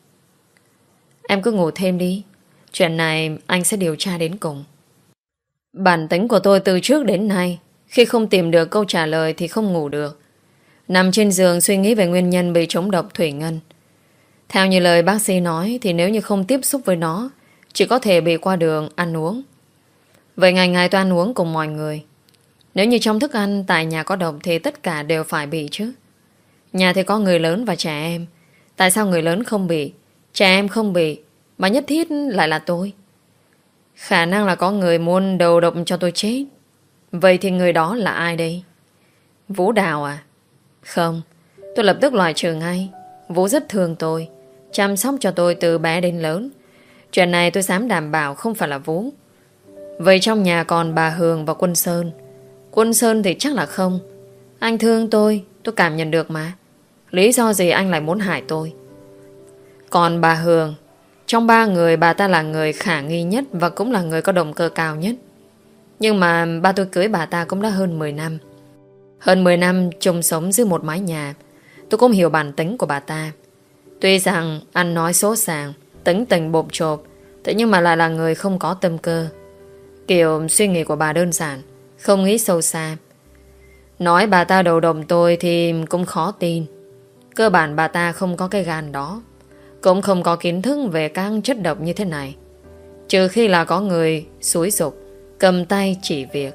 Em cứ ngủ thêm đi. Chuyện này anh sẽ điều tra đến cùng. Bản tính của tôi từ trước đến nay, khi không tìm được câu trả lời thì không ngủ được. Nằm trên giường suy nghĩ về nguyên nhân bị trúng độc thủy ngân. Theo như lời bác sĩ nói thì nếu như không tiếp xúc với nó, chỉ có thể bị qua đường ăn uống. Vậy ngày ngày tôi ăn uống cùng mọi người. Nếu như trong thức ăn tại nhà có độc thì tất cả đều phải bị chứ. Nhà thì có người lớn và trẻ em. Tại sao người lớn không bị, trẻ em không bị, mà nhất thiết lại là tôi? Khả năng là có người muốn đầu độc cho tôi chết. Vậy thì người đó là ai đây? Vũ Đào à? Không, tôi lập tức loại trừ ngay. Vũ rất thương tôi, chăm sóc cho tôi từ bé đến lớn. Chuyện này tôi dám đảm bảo không phải là Vũ. Vậy trong nhà còn bà Hường và Quân Sơn. Quân Sơn thì chắc là không. Anh thương tôi cảm nhận được mà. Lý do gì anh lại muốn hại tôi? Còn bà Hường, trong 3 người bà ta là người khả nghi nhất và cũng là người có động cơ cao nhất. Nhưng mà ba tôi cưới bà ta cũng đã hơn 10 năm. Hơn 10 năm chung sống dưới một mái nhà. Tôi cũng hiểu bản tính của bà ta. Tuy rằng ăn nói số sàng, tính tình bộp chộp, thế nhưng mà lại là người không có tâm cơ. Kiểu suy nghĩ của bà đơn giản, không nghĩ sâu xa. Nói bà ta đầu độc tôi thì cũng khó tin. Cơ bản bà ta không có cái gan đó, cũng không có kiến thức về các chất độc như thế này. Trừ khi là có người xúi giục, cầm tay chỉ việc.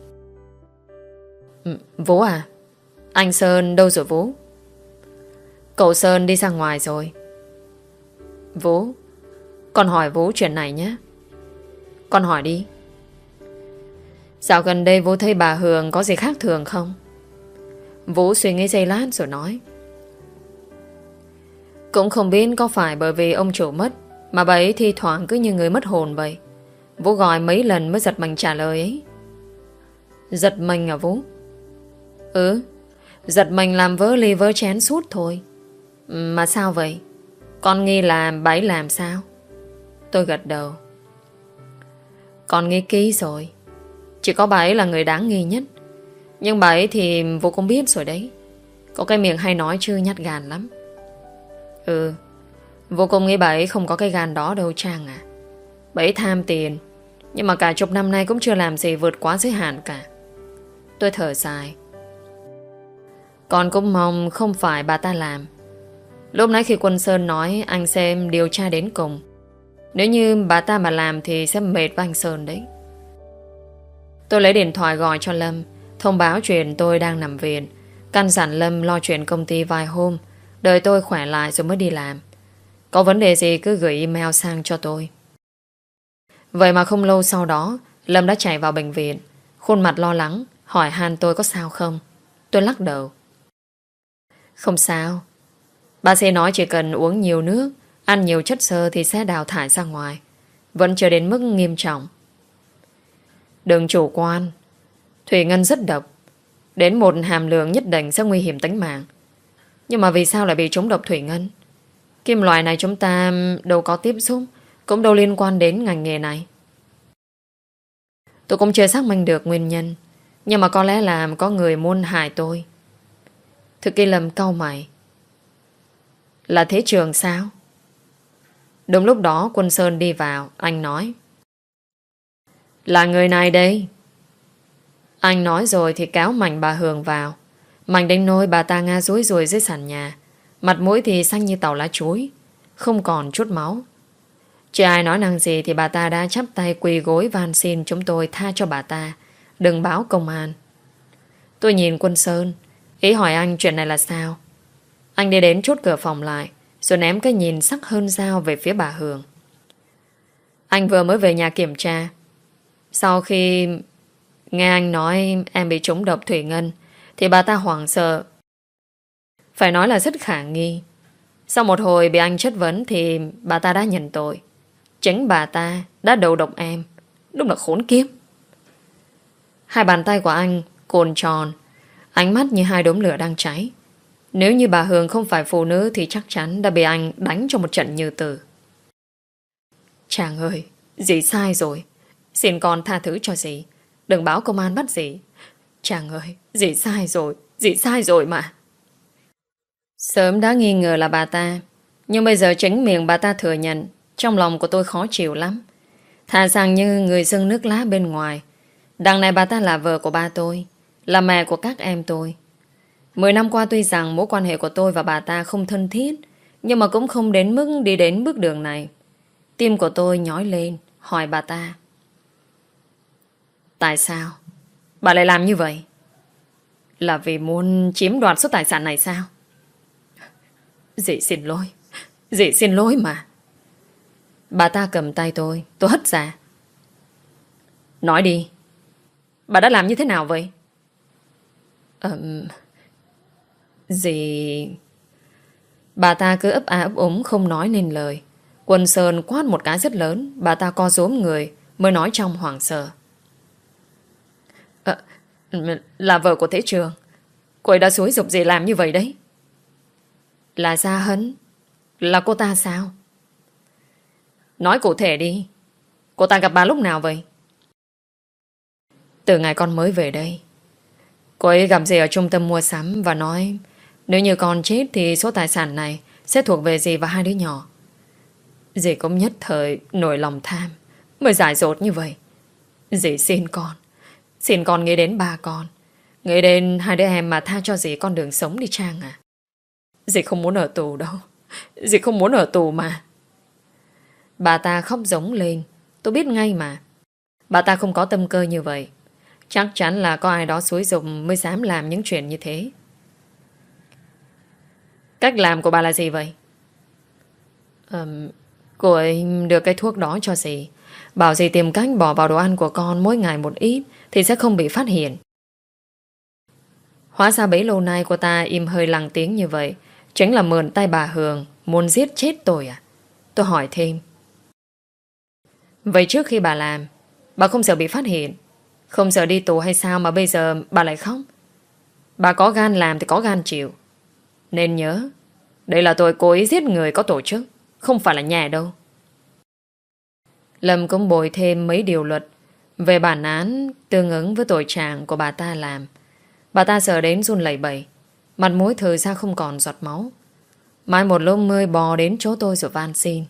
Vũ à? Anh Sơn đâu rồi Vũ? Cậu Sơn đi ra ngoài rồi. Vũ, con hỏi Vũ chuyện này nhé. Con hỏi đi. Dạo gần đây Vũ thấy bà Hường có gì khác thường không? Vũ suy nghĩ giây lát rồi nói. Cũng không biết có phải bởi vì ông chủ mất mà bà ấy thi thoảng cứ như người mất hồn vậy. Vũ gọi mấy lần mới giật mình trả lời ấy. Giật mình à Vũ? Ừ, giật mình làm vỡ ly vỡ chén suốt thôi. Mà sao vậy? Con nghi là bà ấy làm sao? Tôi gật đầu. Con nghi kỹ rồi. Chỉ có bà ấy là người đáng nghi nhất. Nhưng bà ấy thì Vũ cũng biết rồi đấy. Có cái miệng hay nói chứ nhát gan lắm. Ừ, Vũ cũng nghĩ bà ấy không có cái gan đó đâu Trang à. Bà ấy tham tiền, nhưng mà cả chục năm nay cũng chưa làm gì vượt quá giới hạn cả. Tôi thở dài. Con cũng mong không phải bà ta làm. Lúc nãy khi Quân Sơn nói anh xem điều tra đến cùng. Nếu như bà ta mà làm thì sẽ mệt với anh Sơn đấy. Tôi lấy điện thoại gọi cho Lâm, thông báo chuyện tôi đang nằm viện, căn dặn Lâm lo chuyện công ty vài hôm, đợi tôi khỏe lại rồi mới đi làm. Có vấn đề gì cứ gửi email sang cho tôi. Vậy mà không lâu sau đó Lâm đã chạy vào bệnh viện, khuôn mặt lo lắng, hỏi han tôi có sao không. Tôi lắc đầu. Không sao. Bác sĩ nói chỉ cần uống nhiều nước, ăn nhiều chất xơ thì sẽ đào thải ra ngoài. Vẫn chưa đến mức nghiêm trọng. Đừng chủ quan. Thủy ngân rất độc. Đến một hàm lượng nhất định sẽ nguy hiểm tính mạng. Nhưng mà vì sao lại bị trúng độc thủy ngân? Kim loại này chúng ta đâu có tiếp xúc, cũng đâu liên quan đến ngành nghề này. Tôi cũng chưa xác minh được nguyên nhân, nhưng mà có lẽ là có người muốn hại tôi. Thực Kỳ Lâm cau mày. Là Thế Trường sao? Đúng lúc đó Quân Sơn đi vào. Anh nói: là người này đây. Anh nói rồi thì kéo Mạnh bà Hường vào. Mạnh đến nỗi bà ta ngã rúi rùi dưới sàn nhà. Mặt mũi thì xanh như tàu lá chuối, không còn chút máu. Chưa ai nói năng gì thì bà ta đã chắp tay quỳ gối van xin chúng tôi tha cho bà ta, đừng báo công an. Tôi nhìn Quân Sơn, ý hỏi anh chuyện này là sao. Anh đi đến chốt cửa phòng lại, rồi ném cái nhìn sắc hơn dao về phía bà Hường. Anh vừa mới về nhà kiểm tra. Sau khi nghe anh nói em bị trúng độc thủy ngân thì bà ta hoảng sợ. Phải nói là rất khả nghi. Sau một hồi bị anh chất vấn thì bà ta đã nhận tội. Chính bà ta đã đầu độc em. Đúng là khốn kiếp. Hai bàn tay của anh cồn tròn, ánh mắt như hai đốm lửa đang cháy. Nếu như bà Hường không phải phụ nữ thì chắc chắn đã bị anh đánh cho một trận như tử. Chàng ơi, dì sai rồi. Xin con tha thứ cho dì. Đừng báo công an bắt dì. Chàng ơi, dì sai rồi. Dì sai rồi mà. Sớm đã nghi ngờ là bà ta, nhưng bây giờ chính miệng bà ta thừa nhận. Trong lòng của tôi khó chịu lắm. Thà rằng như người dưng nước lá bên ngoài. Đằng này bà ta là vợ của ba tôi, là mẹ của các em tôi. 10 năm qua tuy rằng mối quan hệ của tôi và bà ta không thân thiết, nhưng mà cũng không đến mức đi đến bước đường này. Tim của tôi nhói lên, hỏi bà ta: tại sao bà lại làm như vậy? Là vì muốn chiếm đoạt số tài sản này sao? Dì xin lỗi. Dì xin lỗi mà. Bà ta cầm tay tôi hất ra. Nói đi, bà đã làm như thế nào vậy? Dì... Bà ta cứ ấp a ấp úng không nói nên lời. Quân Sơn quát một cái rất lớn. Bà ta co rúm người mới nói trong hoảng sợ: là vợ của Thế Trường. Cô ấy đã xúi giục dì làm như vậy đấy. Là Gia Hân? Là cô ta sao? Nói cụ thể đi. Cô ta gặp bà lúc nào vậy? Từ ngày con mới về đây. Cô ấy gặp dì ở trung tâm mua sắm và nói nếu như con chết thì số tài sản này sẽ thuộc về dì và hai đứa nhỏ. Dì cũng nhất thời nổi lòng tham mới dại dột như vậy. Dì xin con nghĩ đến ba con, nghĩ đến hai đứa em mà tha cho dì con đường sống đi Trang à. Dì không muốn ở tù đâu. Dì không muốn ở tù mà. Bà ta khóc giống lên. Tôi biết ngay mà. Bà ta không có tâm cơ như vậy. Chắc chắn là có ai đó xúi giục mới dám làm những chuyện như thế. Cách làm của bà là gì vậy? Cô ấy đưa cái thuốc đó cho dì, bảo dì tìm cách bỏ vào đồ ăn của con mỗi ngày một ít thì sẽ không bị phát hiện. Hóa ra bấy lâu nay cô ta im hơi lặng tiếng như vậy chính là mượn tay bà Hường muốn giết chết tôi à? Tôi hỏi thêm: vậy trước khi bà làm, bà không sợ bị phát hiện, không sợ đi tù hay sao mà bây giờ bà lại khóc? Bà có gan làm thì có gan chịu. Nên nhớ, đây là tội cố ý giết người có tổ chức, không phải là nhà đâu. Lâm cũng bồi thêm mấy điều luật về bản án tương ứng với tội trạng của bà ta làm. Bà ta sợ đến run lẩy bẩy, mặt mũi thời ra không còn giọt máu. Mai một lúc mới bò đến chỗ tôi rồi van xin: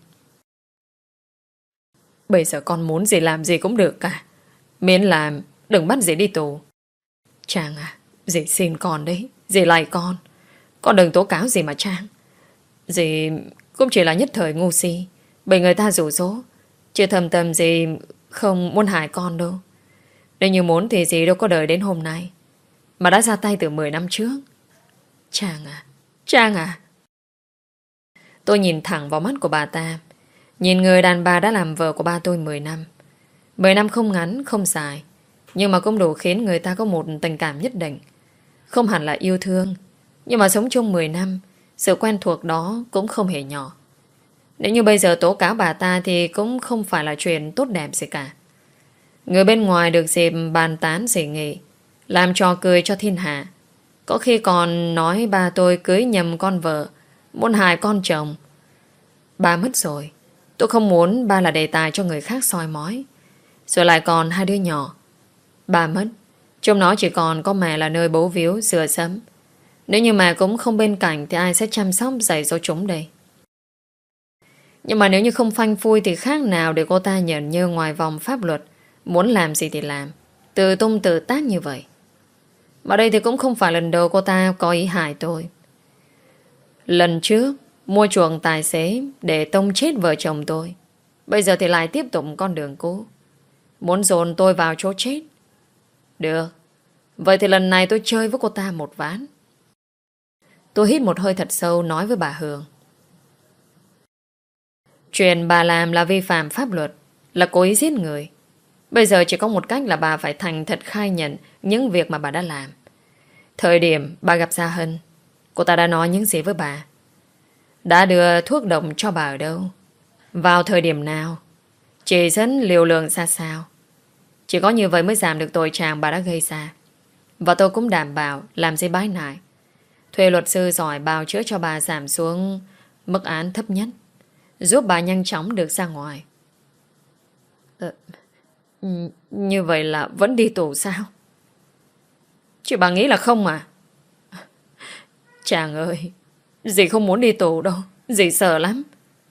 bây giờ con muốn gì làm gì cũng được cả, miễn làm đừng bắt dì đi tù. Trang à, dì xin con đấy. Dì lạy con đừng tố cáo gì mà Trang. Dì cũng chỉ là nhất thời ngu si, bị người ta rủ rỗ, chứ thầm tâm dì không muốn hại con đâu. Nếu như muốn thì dì đâu có đợi đến hôm nay, mà đã ra tay từ 10 năm trước. Trang à. Tôi nhìn thẳng vào mắt của bà ta, nhìn người đàn bà đã làm vợ của ba tôi 10 năm. 10 năm không ngắn, không dài, nhưng mà cũng đủ khiến người ta có một tình cảm nhất định. Không hẳn là yêu thương, nhưng mà sống chung 10 năm Sự quen thuộc đó cũng không hề nhỏ. Nếu như bây giờ tố cáo bà ta thì cũng không phải là chuyện tốt đẹp gì cả. Người bên ngoài được dịp bàn tán dị nghị, làm trò cười cho thiên hạ. Có khi còn nói ba tôi cưới nhầm con vợ, muốn hại con chồng. Ba mất rồi, tôi không muốn ba là đề tài cho người khác soi mói. Rồi lại còn hai đứa nhỏ. Ba mất, chúng nó chỉ còn có mẹ là nơi bấu víu sửa sắm. Nếu như mẹ cũng không bên cạnh thì ai sẽ chăm sóc dạy dỗ chúng đây? Nhưng mà nếu như không phanh phui thì khác nào để cô ta nhận như ngoài vòng pháp luật, muốn làm gì thì làm, tự tung tự tác như vậy. Mà đây thì cũng không phải lần đầu cô ta có ý hại tôi. Lần trước mua chuộc tài xế để tông chết vợ chồng tôi. Bây giờ thì lại tiếp tục con đường cũ, muốn dồn tôi vào chỗ chết. Được, vậy thì lần này tôi chơi với cô ta một ván. Tôi hít một hơi thật sâu nói với bà Hường. Chuyện bà làm là vi phạm pháp luật, là cố ý giết người. Bây giờ chỉ có một cách là bà phải thành thật khai nhận những việc mà bà đã làm. Thời điểm bà gặp Gia Hân, cô ta đã nói những gì với bà? Đã đưa thuốc độc cho bà ở đâu? Vào thời điểm nào? Chỉ dẫn liều lượng ra sao? Chỉ có như vậy mới giảm được tội trạng bà đã gây ra. Và tôi cũng đảm bảo làm gì bái nại. Thuê luật sư giỏi bào chữa cho bà giảm xuống mức án thấp nhất, giúp bà nhanh chóng được ra ngoài. Như vậy là vẫn đi tù sao? Chị bà nghĩ là không à? Chàng ơi, dì không muốn đi tù đâu, dì sợ lắm.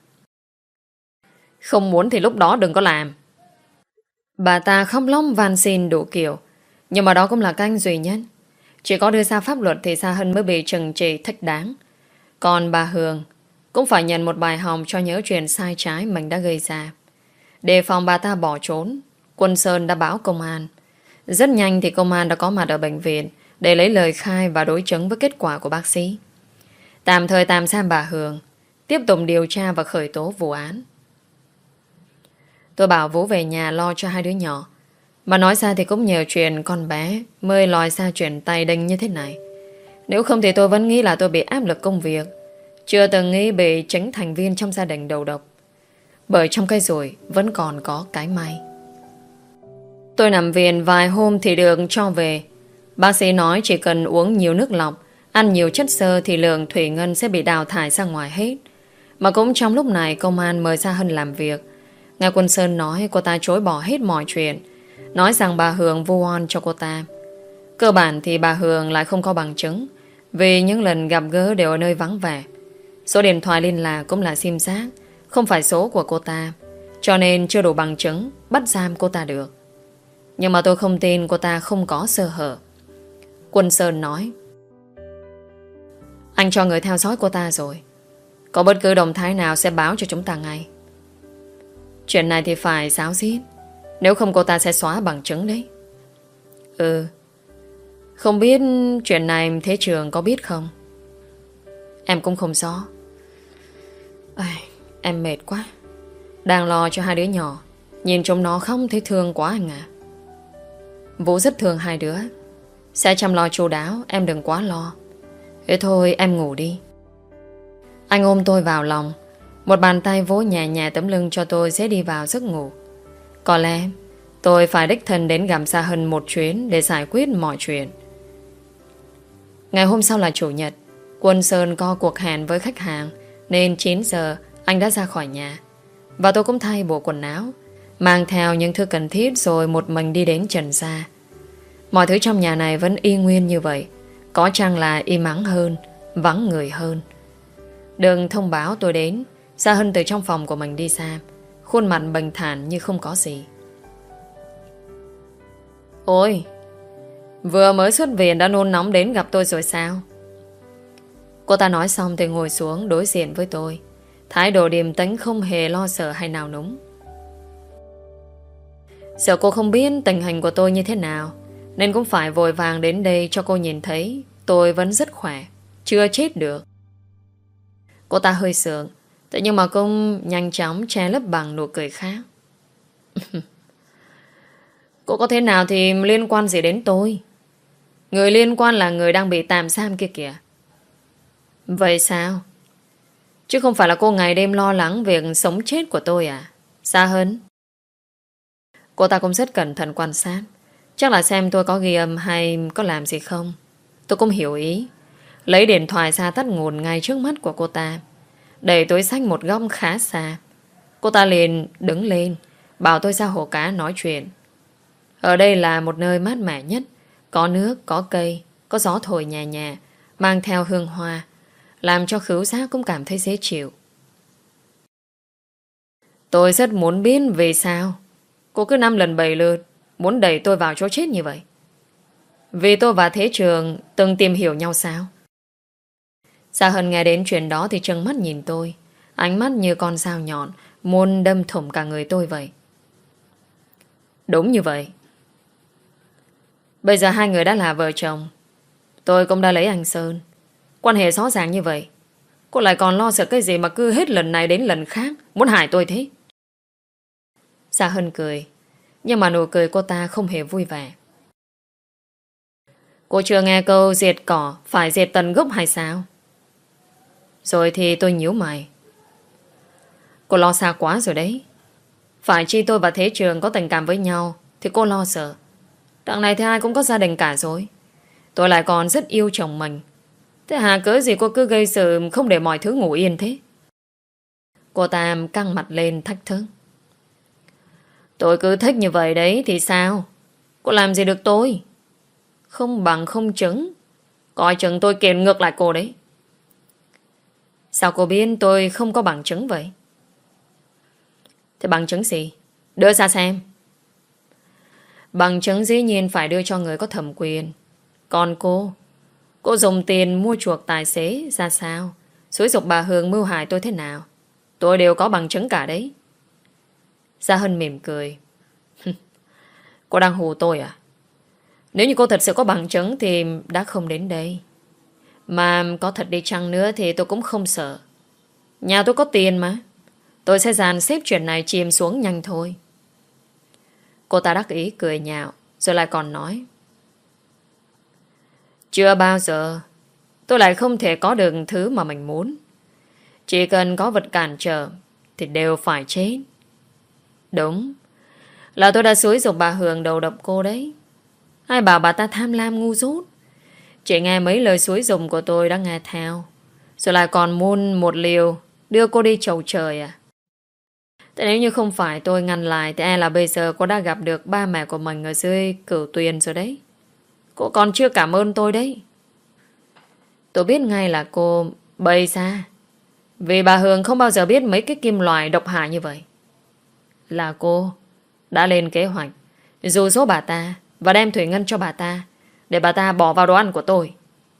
Không muốn thì lúc đó đừng có làm. Bà ta khóc lóc van xin đủ kiểu, nhưng mà đó cũng là cách duy nhất. Chỉ có đưa ra pháp luật thì Sa Hân mới bị trừng trị thích đáng. Còn bà Hường cũng phải nhận một bài học cho nhớ chuyện sai trái mình đã gây ra. Đề phòng bà ta bỏ trốn, Quân Sơn đã báo công an. Rất nhanh thì công an đã có mặt ở bệnh viện để lấy lời khai và đối chứng với kết quả của bác sĩ. Tạm thời tạm giam bà Hường, tiếp tục điều tra và khởi tố vụ án. Tôi bảo Vũ về nhà lo cho hai đứa nhỏ. Mà nói ra thì cũng nhờ chuyện con bé mới lòi ra chuyện tay đinh như thế này. Nếu không thì tôi vẫn nghĩ là tôi bị áp lực công việc, chưa từng nghĩ bị chính thành viên trong gia đình đầu độc. Bởi trong cái rủi vẫn còn có cái may. Tôi nằm viện vài hôm thì được cho về. Bác sĩ nói chỉ cần uống nhiều nước lọc, ăn nhiều chất xơ thì lượng thủy ngân sẽ bị đào thải ra ngoài hết. Mà cũng trong lúc này công an mời Gia Hân làm việc. Nghe Quân Sơn nói cô ta chối bỏ hết mọi chuyện, nói rằng bà Hường vu oan cho cô ta. Cơ bản thì bà Hường lại không có bằng chứng, vì những lần gặp gỡ đều ở nơi vắng vẻ. Số điện thoại liên lạc cũng là sim giác, không phải số của cô ta, cho nên chưa đủ bằng chứng bắt giam cô ta được. Nhưng mà tôi không tin cô ta không có sơ hở. Quân Sơn nói: anh cho người theo dõi cô ta rồi, có bất cứ động thái nào sẽ báo cho chúng ta ngay. Chuyện này thì phải ráo riết, nếu không cô ta sẽ xóa bằng chứng đấy. Không biết chuyện này Thế Trường có biết không? Em cũng không rõ. Em mệt quá, đang lo cho hai đứa nhỏ, nhìn chúng nó không thấy thương quá anh à. Vũ rất thương hai đứa, sẽ chăm lo chu đáo, em đừng quá lo. Thế thôi em ngủ đi. Anh ôm tôi vào lòng, một bàn tay vỗ nhẹ nhẹ tấm lưng cho tôi sẽ đi vào giấc ngủ. Có lẽ tôi phải đích thân đến gặp Gia Hân một chuyến để giải quyết mọi chuyện. Ngày hôm sau là Chủ nhật. Quân Sơn có cuộc hẹn với khách hàng, nên 9 giờ anh đã ra khỏi nhà. Và tôi cũng thay bộ quần áo, mang theo những thứ cần thiết rồi một mình đi đến Trần Gia. Mọi thứ trong nhà này vẫn y nguyên như vậy, có chăng là im ắng hơn, vắng người hơn. Đừng thông báo tôi đến, Gia Hân từ trong phòng của mình đi ra, khuôn mặt bình thản như không có gì. Ôi, vừa mới xuất viện đã nôn nóng đến gặp tôi rồi sao? Cô ta nói xong thì ngồi xuống đối diện với tôi, thái độ điềm tĩnh không hề lo sợ hay nào núng. Sợ cô không biết tình hình của tôi như thế nào, nên cũng phải vội vàng đến đây cho cô nhìn thấy tôi vẫn rất khỏe, chưa chết được. Cô ta hơi sượng, thế nhưng mà cũng nhanh chóng che lấp bằng nụ cười khác. Cô có thế nào thì liên quan gì đến tôi? Người liên quan là người đang bị tạm giam kia kìa. Vậy sao? Chứ không phải là cô ngày đêm lo lắng việc sống chết của tôi à? Xa hơn. Cô ta cũng rất cẩn thận quan sát. Chắc là xem tôi có ghi âm hay có làm gì không. Tôi cũng hiểu ý. Lấy điện thoại ra tắt nguồn ngay trước mắt của cô ta. Đẩy túi xách một góc khá xa. Cô ta liền đứng lên, bảo tôi ra hồ cá nói chuyện. Ở đây là một nơi mát mẻ nhất. Có nước, có cây, có gió thổi nhẹ nhẹ, mang theo hương hoa, làm cho khứu giác cũng cảm thấy dễ chịu. Tôi rất muốn biết vì sao cô cứ 5 lần 7 lượt muốn đẩy tôi vào chỗ chết như vậy. Vì tôi và Thế Trường từng tìm hiểu nhau sao? Sa Hân nghe đến chuyện đó thì trừng mắt nhìn tôi, ánh mắt như con dao nhọn muốn đâm thủng cả người tôi vậy. Đúng như vậy. Bây giờ hai người đã là vợ chồng. Tôi cũng đã lấy anh Sơn. Quan hệ rõ ràng như vậy, cô lại còn lo sợ cái gì mà cứ hết lần này đến lần khác muốn hại tôi thế? Sa Hân cười, nhưng mà nụ cười cô ta không hề vui vẻ. Cô chưa nghe câu diệt cỏ phải diệt tận gốc hay sao? Rồi thì tôi nhíu mày. Cô lo xa quá rồi đấy. Phải chi tôi và Thế Trường có tình cảm với nhau thì cô lo sợ. Đằng này thì ai cũng có gia đình cả rồi. Tôi lại còn rất yêu chồng mình. Thế hà cớ gì cô cứ gây sự không để mọi thứ ngủ yên thế? Cô ta căng mặt lên thách thức. Tôi cứ thích như vậy đấy thì sao? Cô làm gì được tôi? Không bằng không chứng. Coi chừng tôi kiện ngược lại cô đấy. Sao cô biết tôi không có bằng chứng vậy? Thế bằng chứng gì? Đưa ra xem. Bằng chứng dĩ nhiên phải đưa cho người có thẩm quyền. Còn cô dùng tiền mua chuộc tài xế ra sao? Xúi giục bà Hương mưu hại tôi thế nào? Tôi đều có bằng chứng cả đấy. Gia Hân mỉm cười. Cô đang hù tôi à? Nếu như cô thật sự có bằng chứng thì đã không đến đây. Mà có thật đi chăng nữa thì tôi cũng không sợ. Nhà tôi có tiền mà. Tôi sẽ dàn xếp chuyện này chìm xuống nhanh thôi. Cô ta đắc ý cười nhạo, rồi lại còn nói. Chưa bao giờ tôi lại không thể có được thứ mà mình muốn. Chỉ cần có vật cản trở thì đều phải chết. Đúng là tôi đã xúi giục bà Hường đầu độc cô đấy. Ai bảo bà ta tham lam ngu dốt. Chỉ nghe mấy lời xúi giục của tôi đã nghe theo, rồi lại còn muôn một liều đưa cô đi chầu trời à? Thế nếu như không phải tôi ngăn lại thì e là bây giờ cô đã gặp được ba mẹ của mình ở dưới Cửu Tuyền rồi đấy. Cô còn chưa cảm ơn tôi đấy. Tôi biết ngay là cô bày ra. Vì bà Hường không bao giờ biết mấy cái kim loại độc hại như vậy. Là cô đã lên kế hoạch dụ dỗ bà ta và đem thủy ngân cho bà ta để bà ta bỏ vào đồ ăn của tôi.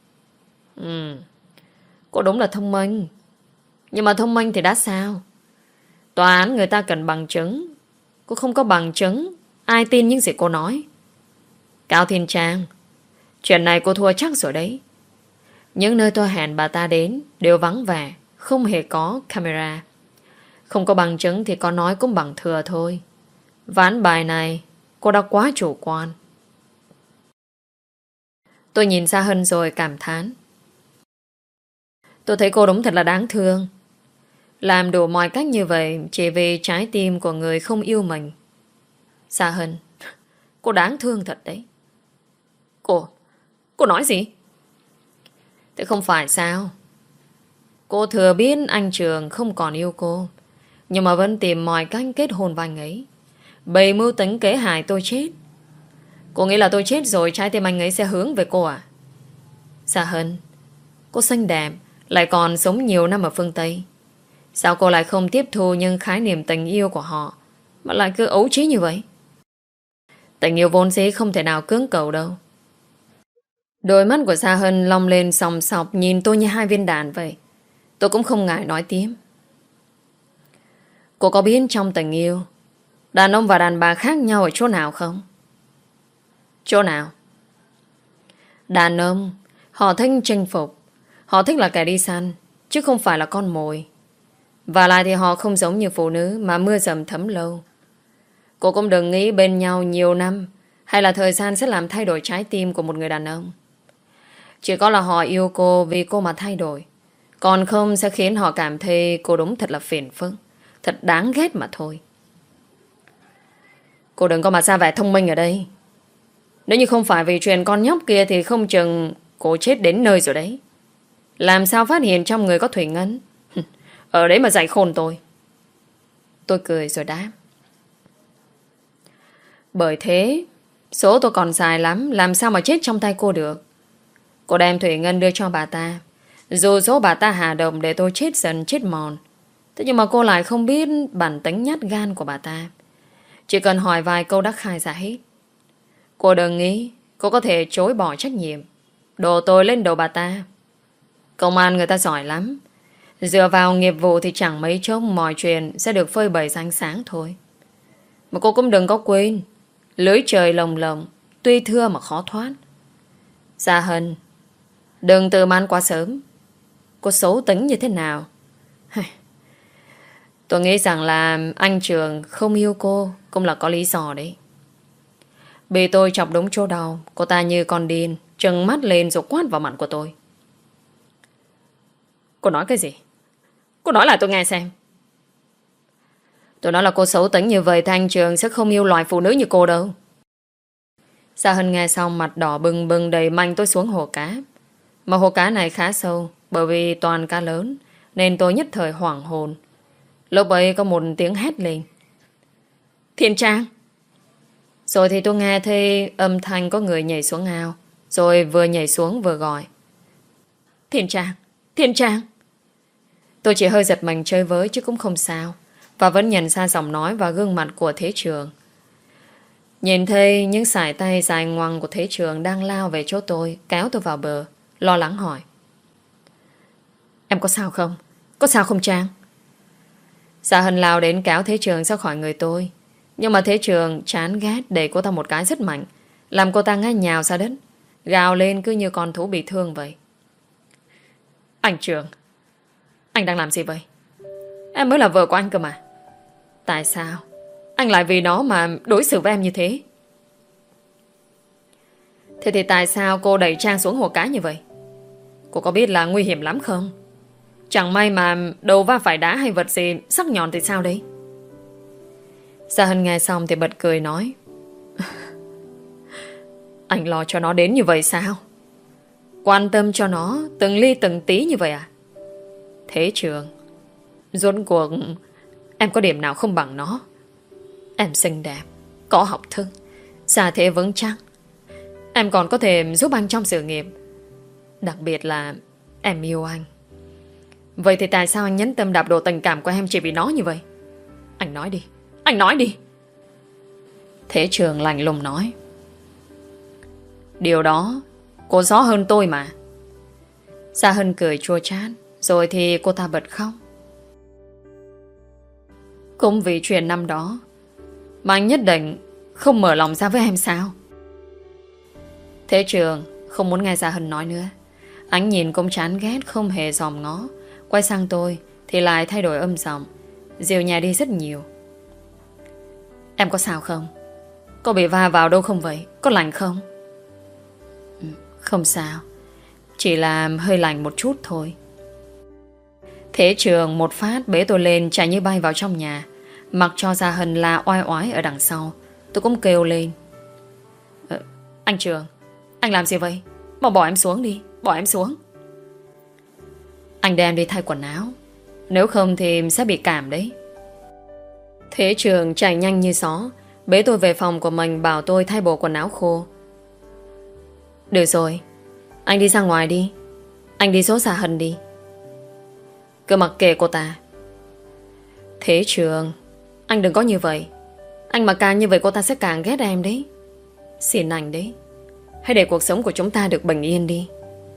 Cô đúng là thông minh. Nhưng mà thông minh thì đã sao? Tòa án người ta cần bằng chứng. Cô không có bằng chứng, ai tin những gì cô nói? Cao Thiên Trang, chuyện này cô thua chắc rồi đấy. Những nơi tôi hẹn bà ta đến đều vắng vẻ, không hề có camera. Không có bằng chứng thì có nói cũng bằng thừa thôi. Ván bài này cô đã quá chủ quan. Tôi nhìn Sa Hân rồi cảm thán. Tôi thấy cô đúng thật là đáng thương. Làm đủ mọi cách như vậy chỉ vì trái tim của người không yêu mình. Sa Hân, cô đáng thương thật đấy. Cô nói gì? Thế không phải sao? Cô thừa biết anh Trường không còn yêu cô, nhưng mà vẫn tìm mọi cách kết hôn với anh ấy, bày mưu tính kế hại tôi chết. Cô nghĩ là tôi chết rồi trái tim anh ấy sẽ hướng về cô à? Sa Hân, cô xinh đẹp, lại còn sống nhiều năm ở phương Tây. Sao cô lại không tiếp thu những khái niệm tình yêu của họ, mà lại cứ ấu trí như vậy? Tình yêu vốn dĩ không thể nào cưỡng cầu đâu. Đôi mắt của Sa Hân long lên sòng sọc nhìn tôi như hai viên đạn vậy. Tôi cũng không ngại nói tiếp. Cô có biết trong tình yêu đàn ông và đàn bà khác nhau ở chỗ nào không? Chỗ nào? Đàn ông họ thích chinh phục. Họ thích là kẻ đi săn, chứ không phải là con mồi. Và lại thì họ không giống như phụ nữ mà mưa dầm thấm lâu. Cô cũng đừng nghĩ bên nhau nhiều năm hay là thời gian sẽ làm thay đổi trái tim của một người đàn ông. Chỉ có là họ yêu cô vì cô mà thay đổi, Còn không sẽ khiến họ cảm thấy cô đúng thật là phiền phức, thật đáng ghét mà thôi. Cô đừng có mà ra vẻ thông minh ở đây. Nếu như không phải vì chuyện con nhóc kia thì không chừng cô chết đến nơi rồi đấy. Làm sao phát hiện trong người có thủy ngân? Ở đấy mà dạy khôn tôi. Tôi cười rồi đáp. Bởi thế, số tôi còn dài lắm, làm sao mà chết trong tay cô được. Cô đem thủy ngân đưa cho bà ta. Dù số bà ta hạ độc để tôi chết dần chết mòn. Thế nhưng mà cô lại không biết bản tính nhát gan của bà ta. Chỉ cần hỏi vài câu đã khai ra hết. Cô đừng nghĩ cô có thể chối bỏ trách nhiệm, đổ tôi lên đầu bà ta. Công an người ta giỏi lắm. Dựa vào nghiệp vụ thì chẳng mấy chốc mọi chuyện sẽ được phơi bày ra ánh sáng thôi. Mà cô cũng đừng có quên, lưới trời lồng lồng, tuy thưa mà khó thoát. Gia Hân, đừng tự man quá sớm. Cô xấu tính như thế nào? Tôi nghĩ rằng là anh Trường không yêu cô cũng là có lý do đấy. Bị tôi chọc đúng chỗ đau, cô ta như con điên, trừng mắt lên rồi quát vào mặt của tôi. Cô nói cái gì? Cô nói lại tôi nghe xem. Tôi nói là cô xấu tính như vậy thì anh Trường sẽ không yêu loài phụ nữ như cô đâu. Gia Hân nghe xong mặt đỏ bừng bừng đẩy mạnh tôi xuống hồ cá. Mà hồ cá này khá sâu, bởi vì toàn cá lớn, nên tôi nhất thời hoảng hồn. Lúc ấy có một tiếng hét lên. Thiên Trang! Rồi thì tôi nghe thấy âm thanh có người nhảy xuống ao. Rồi vừa nhảy xuống vừa gọi. Thiên Trang! Thiên Trang! Tôi chỉ hơi giật mình chơi với chứ cũng không sao. Và vẫn nhận ra giọng nói và gương mặt của Thế Trường. Nhìn thấy những sải tay dài ngoằng của Thế Trường đang lao về chỗ tôi, kéo tôi vào bờ, lo lắng hỏi. Em có sao không? Có sao không Trang? Gia Hân lao đến kéo Thế Trường ra khỏi người tôi. Nhưng mà Thế Trường chán ghét đẩy cô ta một cái rất mạnh, làm cô ta ngã nhào ra đất, gào lên cứ như con thú bị thương vậy. Anh Trường, anh đang làm gì vậy? Em mới là vợ của anh cơ mà. Tại sao anh lại vì nó mà đối xử với em như thế? Thế thì tại sao cô đẩy Trang xuống hồ cá như vậy? Cô có biết là nguy hiểm lắm không? Chẳng may mà đầu va phải đá hay vật gì sắc nhọn thì sao đấy? Gia Hân nghe xong thì bật cười nói. Anh lo cho nó đến như vậy sao? Quan tâm cho nó từng ly từng tí như vậy à? Thế Trường, rốt cuộc em có điểm nào không bằng nó? Em xinh đẹp, có học thức, gia thế vững chắc. Em còn có thể giúp anh trong sự nghiệp. Đặc biệt là em yêu anh. Vậy thì tại sao anh nhấn tâm đạp đổ tình cảm của em chỉ vì nó như vậy? Anh nói đi, anh nói đi. Thế Trường lạnh lùng nói. Điều đó cô rõ hơn tôi mà. Gia Hân cười chua chát. Rồi thì cô ta bật khóc. Cũng vì chuyện năm đó mà anh nhất định không mở lòng ra với em sao? Thế Trường không muốn nghe Gia Hân nói nữa. Anh nhìn cũng chán ghét, không hề dòm ngó. Quay sang tôi thì lại thay đổi âm giọng, dịu nhẹ đi rất nhiều. Em có sao không? Có bị va vào đâu không vậy? Có lạnh không? Không sao, chỉ là hơi lạnh một chút thôi. Thế Trường một phát bế tôi lên chạy như bay vào trong nhà, mặc cho Gia Hân la oai oái ở đằng sau. Tôi cũng kêu lên. Anh Trường, anh làm gì vậy? Mau bỏ em xuống đi, bỏ em xuống. Anh đem đi thay quần áo, nếu không thì sẽ bị cảm đấy. Thế Trường chạy nhanh như gió, bế tôi về phòng của mình, bảo tôi thay bộ quần áo khô. Được rồi, anh đi ra ngoài đi. Anh đi dỗ Gia Hân đi. Cứ mặc kệ cô ta. Thế Trường, anh đừng có như vậy. Anh mà càng như vậy cô ta sẽ càng ghét em đấy. Xin anh đấy, hãy để cuộc sống của chúng ta được bình yên đi.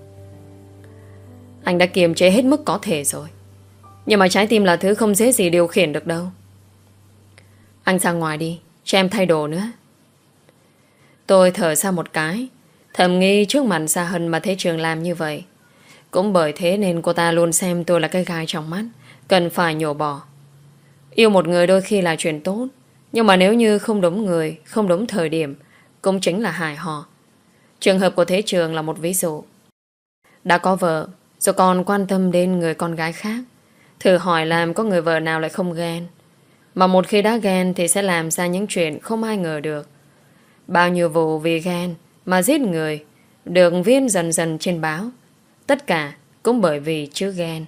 Anh đã kiềm chế hết mức có thể rồi, nhưng mà trái tim là thứ không dễ gì điều khiển được đâu. Anh ra ngoài đi, cho em thay đồ nữa. Tôi thở ra một cái, thầm nghĩ trước mặt Gia Hân mà Thế Trường làm như vậy. Cũng bởi thế nên cô ta luôn xem tôi là cái gai trong mắt, cần phải nhổ bỏ. Yêu một người đôi khi là chuyện tốt, nhưng mà nếu như không đúng người, không đúng thời điểm, cũng chính là hại họ. Trường hợp của Thế Trường là một ví dụ. Đã có vợ, rồi còn quan tâm đến người con gái khác. Thử hỏi làm có người vợ nào lại không ghen. Mà một khi đã ghen thì sẽ làm ra những chuyện không ai ngờ được. Bao nhiêu vụ vì ghen mà giết người được viết dần dần trên báo. Tất cả cũng bởi vì chữ ghen.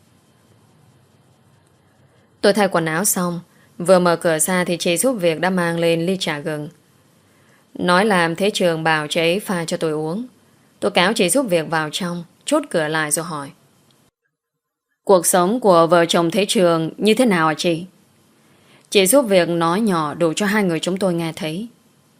Tôi thay quần áo xong, vừa mở cửa ra thì chị giúp việc đã mang lên ly trà gừng. Nói làm thế Trường bảo chị ấy pha cho tôi uống. Tôi kéo chị giúp việc vào trong, chốt cửa lại rồi hỏi: cuộc sống của vợ chồng Thế Trường như thế nào hả chị? Chị giúp việc nói nhỏ đủ cho hai người chúng tôi nghe thấy.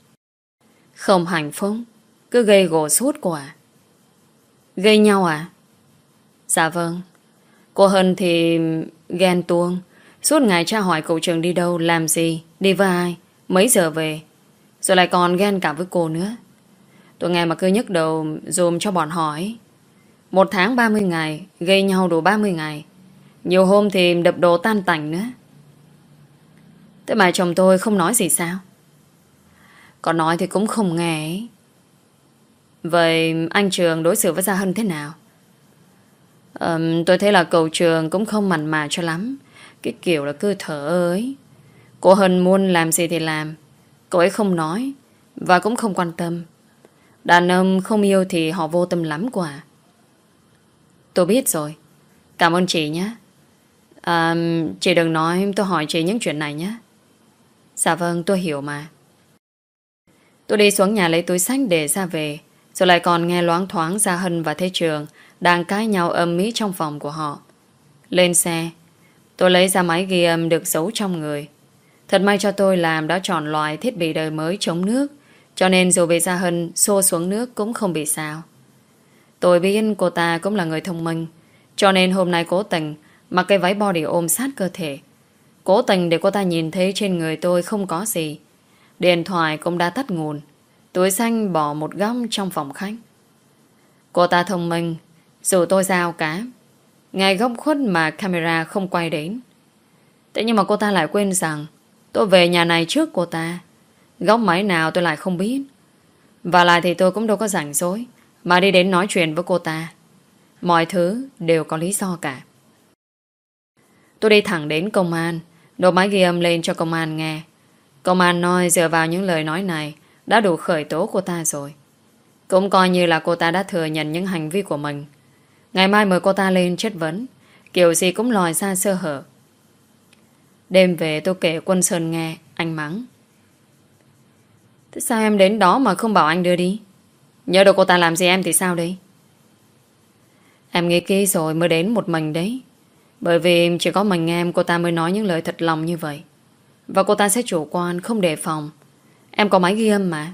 Không hạnh phúc, cứ gây gổ suốt quả. Gây nhau à? Dạ vâng. Cô Hân thì ghen tuông. Suốt ngày tra hỏi cậu Trường đi đâu, làm gì, đi với ai, mấy giờ về. Rồi lại còn ghen cả với cô nữa. Tôi nghe mà cứ nhức đầu dùm cho bọn họ ấy. 1 tháng 30 ngày, gây nhau đủ 30 ngày. Nhiều hôm thì đập đồ tan tành nữa. Thế mà chồng tôi không nói gì sao? Có nói thì cũng không nghe ấy. Vậy anh Trường đối xử với Gia Hân thế nào? Tôi thấy là cậu Trường cũng không mặn mà cho lắm. Cái kiểu là cứ thở ấy. Cô Hân muốn làm gì thì làm. Cậu ấy không nói và cũng không quan tâm. Đàn ông không yêu thì họ vô tâm lắm quả. Tôi biết rồi. Cảm ơn chị nhé. Chị đừng nói tôi hỏi chị những chuyện này nhé. Dạ vâng, tôi hiểu mà. Tôi đi xuống nhà lấy túi xách để ra về. Rồi lại còn nghe loáng thoáng Gia Hân và Thế Trường đang cãi nhau âm ĩ trong phòng của họ. Lên xe, tôi lấy ra máy ghi âm được giấu trong người. Thật may cho tôi làm đã chọn loại thiết bị đời mới chống nước, cho nên dù bị Gia Hân xô xuống nước cũng không bị sao. Tôi biết cô ta cũng là người thông minh, cho nên hôm nay cố tình mặc cái váy body ôm sát cơ thể. Cố tình để cô ta nhìn thấy trên người tôi không có gì. Điện thoại cũng đã tắt nguồn. Túi xanh bỏ một góc trong phòng khách. Cô ta thông minh, dù tôi giao cá ngay góc khuất mà camera không quay đến. Thế nhưng mà cô ta lại quên rằng tôi về nhà này trước cô ta. Góc máy nào tôi lại không biết. Và lại thì tôi cũng đâu có rảnh rỗi mà đi đến nói chuyện với cô ta. Mọi thứ đều có lý do cả. Tôi đi thẳng đến công an, nộp máy ghi âm lên cho công an nghe. Công an nói dựa vào những lời nói này đã đủ khởi tố cô ta rồi. Cũng coi như là cô ta đã thừa nhận những hành vi của mình. Ngày mai mời cô ta lên chất vấn, kiểu gì cũng lòi ra sơ hở. Đêm về tôi kể Quân Sơn nghe. Anh mắng: thế sao em đến đó mà không bảo anh đưa đi? Nhớ đâu cô ta làm gì em thì sao đây? Em nghĩ kỹ rồi mới đến một mình đấy. Bởi vì chỉ có mình em cô ta mới nói những lời thật lòng như vậy. Và cô ta sẽ chủ quan không đề phòng. Em có máy ghi âm mà.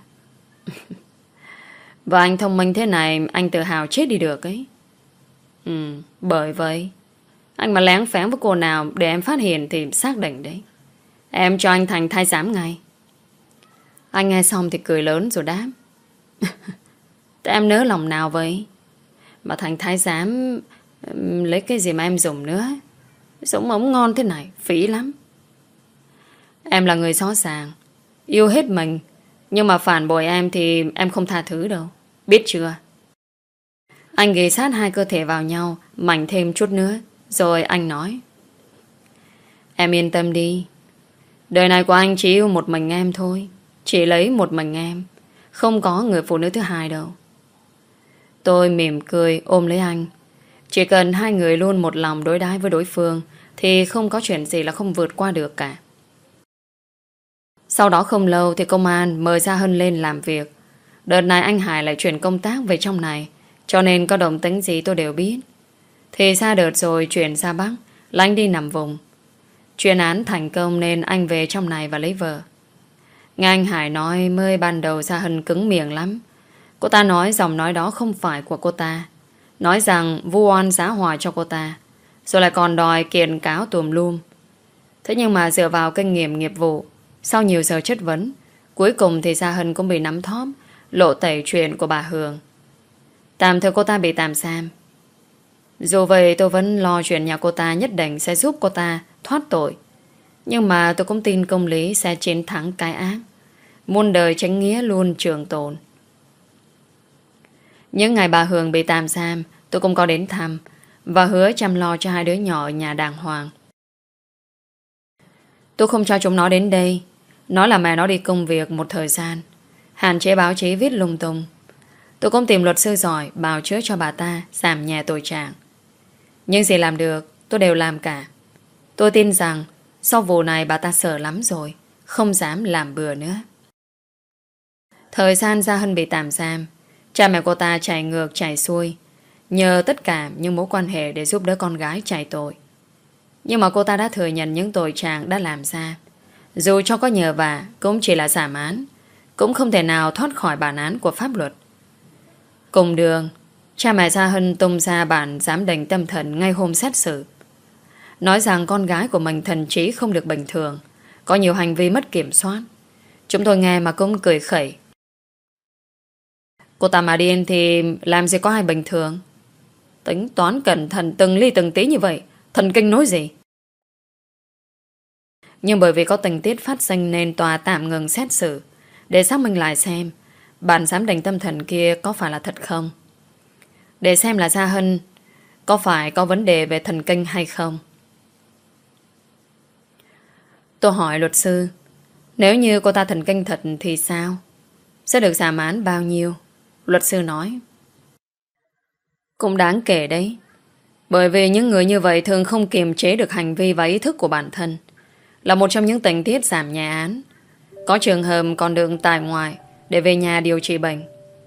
Và anh thông minh thế này anh tự hào chết đi được ấy. Bởi vậy anh mà lén phén với cô nào để em phát hiện thì xác định đấy. Em cho anh thành thái giám ngay. Anh nghe xong thì cười lớn rồi đáp: thế em nỡ lòng nào vậy? Mà thành thái giám lấy cái gì mà em dùng nữa? Sống ống ngon thế này phí lắm. Em là người rõ ràng, yêu hết mình, nhưng mà phản bội em thì em không tha thứ đâu. Biết chưa? Anh ghì sát hai cơ thể vào nhau, mảnh thêm chút nữa. Rồi anh nói: em yên tâm đi. Đời này của anh chỉ yêu một mình em thôi. Chỉ lấy một mình em. Không có người phụ nữ thứ hai đâu. Tôi mỉm cười ôm lấy anh. Chỉ cần hai người luôn một lòng đối đãi với đối phương thì không có chuyện gì là không vượt qua được cả. Sau đó không lâu thì công an mời Gia Hân lên làm việc. Đợt này anh Hải lại chuyển công tác về trong này, cho nên có động tĩnh gì tôi đều biết. Thì xa đợt rồi chuyển ra Bắc là anh đi nằm vùng. Chuyên án thành công nên anh về trong này và lấy vợ. Nghe anh Hải nói mới ban đầu Gia Hân cứng miệng lắm. Cô ta nói giọng nói đó không phải của cô ta. Nói rằng vu oan giá họa cho cô ta. Rồi lại còn đòi kiện cáo tùm lum. Thế nhưng mà dựa vào kinh nghiệm nghiệp vụ, sau nhiều giờ chất vấn, cuối cùng thì Gia Hân cũng bị nắm thóp lộ tẩy chuyện của bà Hường. Tạm thời cô ta bị tạm giam. Dù vậy tôi vẫn lo chuyện nhà cô ta nhất định sẽ giúp cô ta thoát tội. Nhưng mà tôi cũng tin công lý sẽ chiến thắng cái ác. Muôn đời chánh nghĩa luôn trường tồn. Những ngày bà Hường bị tạm giam, tôi cũng có đến thăm và hứa chăm lo cho hai đứa nhỏ ở nhà đàng hoàng. Tôi không cho chúng nó đến đây. Nói là mẹ nó đi công việc một thời gian, hạn chế báo chí viết lung tung. Tôi cũng tìm luật sư giỏi bào chữa cho bà ta, giảm nhẹ tội trạng. Nhưng gì làm được tôi đều làm cả. Tôi tin rằng sau vụ này bà ta sợ lắm rồi, không dám làm bừa nữa. Thời gian Gia Hân bị tạm giam, cha mẹ cô ta chạy ngược chạy xuôi, nhờ tất cả những mối quan hệ để giúp đỡ con gái chạy tội. Nhưng mà cô ta đã thừa nhận những tội trạng đã làm ra. Dù cho có nhờ vả cũng chỉ là giảm án, cũng không thể nào thoát khỏi bản án của pháp luật. Cùng đường, cha mẹ Gia Hân tung ra bản giám định tâm thần ngay hôm xét xử, nói rằng con gái của mình thần trí không được bình thường, có nhiều hành vi mất kiểm soát. Chúng tôi nghe mà cũng cười khẩy. Cô ta mà điên thì làm gì có ai bình thường. Tính toán cẩn thận từng ly từng tí như vậy, thần kinh nói gì. Nhưng bởi vì có tình tiết phát sinh nên tòa tạm ngừng xét xử để xác minh lại xem bản giám định tâm thần kia có phải là thật không, để xem là Gia Hân có phải có vấn đề về thần kinh hay không. Tôi hỏi luật sư, nếu như cô ta thần kinh thật thì sao? Sẽ được giảm án bao nhiêu? Luật sư nói, cũng đáng kể đấy. Bởi vì những người như vậy thường không kiềm chế được hành vi và ý thức của bản thân, là một trong những tình tiết giảm nhẹ án. Có trường hợp còn được tại ngoại để về nhà điều trị bệnh.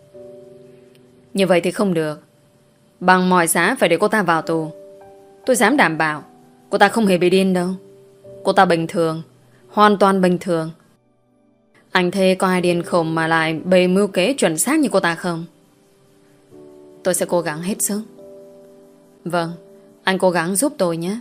Như vậy thì không được. Bằng mọi giá phải để cô ta vào tù. Tôi dám đảm bảo cô ta không hề bị điên đâu. Cô ta bình thường, hoàn toàn bình thường. Anh thấy có ai điên khùng mà lại bày mưu kế chuẩn xác như cô ta không? Tôi sẽ cố gắng hết sức. Vâng, anh cố gắng giúp tôi nhé.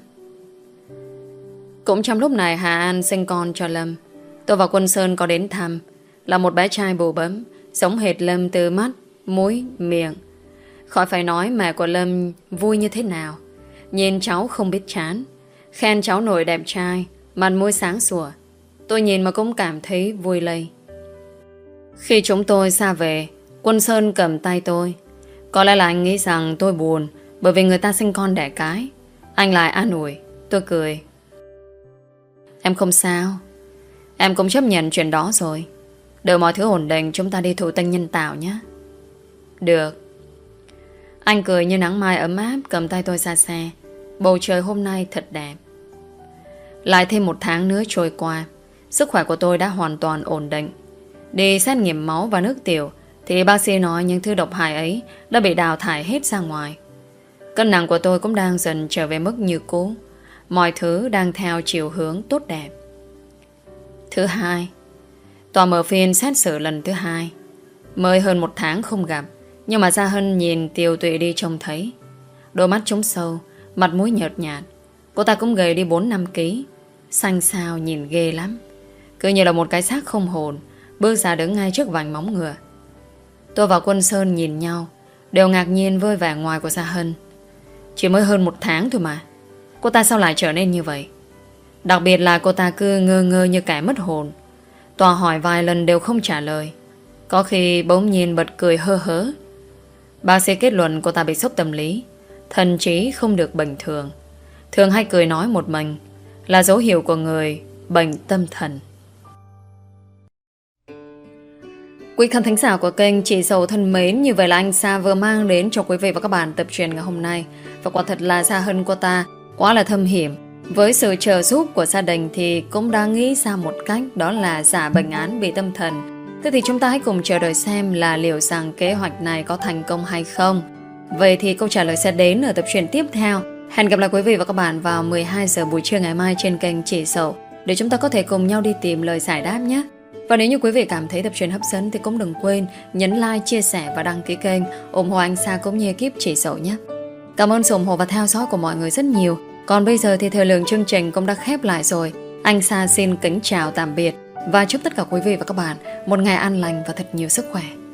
Cũng trong lúc này Hà An sinh con cho Lâm. Tôi và Quân Sơn có đến thăm. Là một bé trai bù bấm, giống hệt Lâm từ mắt, mũi, miệng. Khỏi phải nói mẹ của Lâm vui như thế nào. Nhìn cháu không biết chán, khen cháu nội đẹp trai, mặt mũi sáng sủa. Tôi nhìn mà cũng cảm thấy vui lây. Khi chúng tôi xa về, Quân Sơn cầm tay tôi. Có lẽ là anh nghĩ rằng tôi buồn bởi vì người ta sinh con đẻ cái. Anh lại an ủi. Tôi cười. Em không sao. Em cũng chấp nhận chuyện đó rồi. Đợi mọi thứ ổn định chúng ta đi thụ tinh nhân tạo nhé. Được. Anh cười như nắng mai ấm áp, cầm tay tôi ra xe. Bầu trời hôm nay thật đẹp. Lại thêm 1 tháng nữa trôi qua, sức khỏe của tôi đã hoàn toàn ổn định. Đi xét nghiệm máu và nước tiểu thì bác sĩ nói những thứ độc hại ấy đã bị đào thải hết ra ngoài. Cân nặng của tôi cũng đang dần trở về mức như cũ. Mọi thứ đang theo chiều hướng tốt đẹp. Thứ hai, tòa mở phiên xét xử lần thứ 2. Mới hơn 1 tháng không gặp, nhưng mà Gia Hân nhìn tiều tụy đi trông thấy. Đôi mắt trống sâu, mặt mũi nhợt nhạt. Cô ta cũng gầy đi 4-5 kg, xanh xao nhìn ghê lắm. Cứ như là một cái xác không hồn bước ra đứng ngay trước vành móng ngựa. Tôi và Quân Sơn nhìn nhau, đều ngạc nhiên với vẻ ngoài của Gia Hân. Chỉ mới hơn 1 tháng thôi mà, cô ta sao lại trở nên như vậy? Đặc biệt là cô ta cứ ngơ ngơ như kẻ mất hồn. Tòa hỏi vài lần đều không trả lời. Có khi bỗng nhiên bật cười hơ hớ. Bác sĩ kết luận cô ta bị sốc tâm lý, thần trí không được bình thường. Thường hay cười nói một mình, là dấu hiệu của người bệnh tâm thần. Quý khán thính giả của kênh Chị Dậu thân mến, như vậy là anh Sa vừa mang đến cho quý vị và các bạn tập truyện ngày hôm nay. Và quả thật là Gia Hân của ta quá là thâm hiểm. Với sự trợ giúp của gia đình thì cũng đã nghĩ ra một cách, đó là giả bệnh án bị tâm thần. Thế thì chúng ta hãy cùng chờ đợi xem là liệu rằng kế hoạch này có thành công hay không. Vậy thì câu trả lời sẽ đến ở tập truyện tiếp theo. Hẹn gặp lại quý vị và các bạn vào 12 giờ buổi trưa ngày mai trên kênh Chị Dậu để chúng ta có thể cùng nhau đi tìm lời giải đáp nhé. Và nếu như quý vị cảm thấy tập truyện hấp dẫn thì cũng đừng quên nhấn like, chia sẻ và đăng ký kênh ủng hộ anh Sa cũng như ekip Chị Dậu nhé. Cảm ơn sự ủng hộ và theo dõi của mọi người rất nhiều. Còn bây giờ thì thời lượng chương trình cũng đã khép lại rồi. Anh Sa xin kính chào tạm biệt và chúc tất cả quý vị và các bạn một ngày an lành và thật nhiều sức khỏe.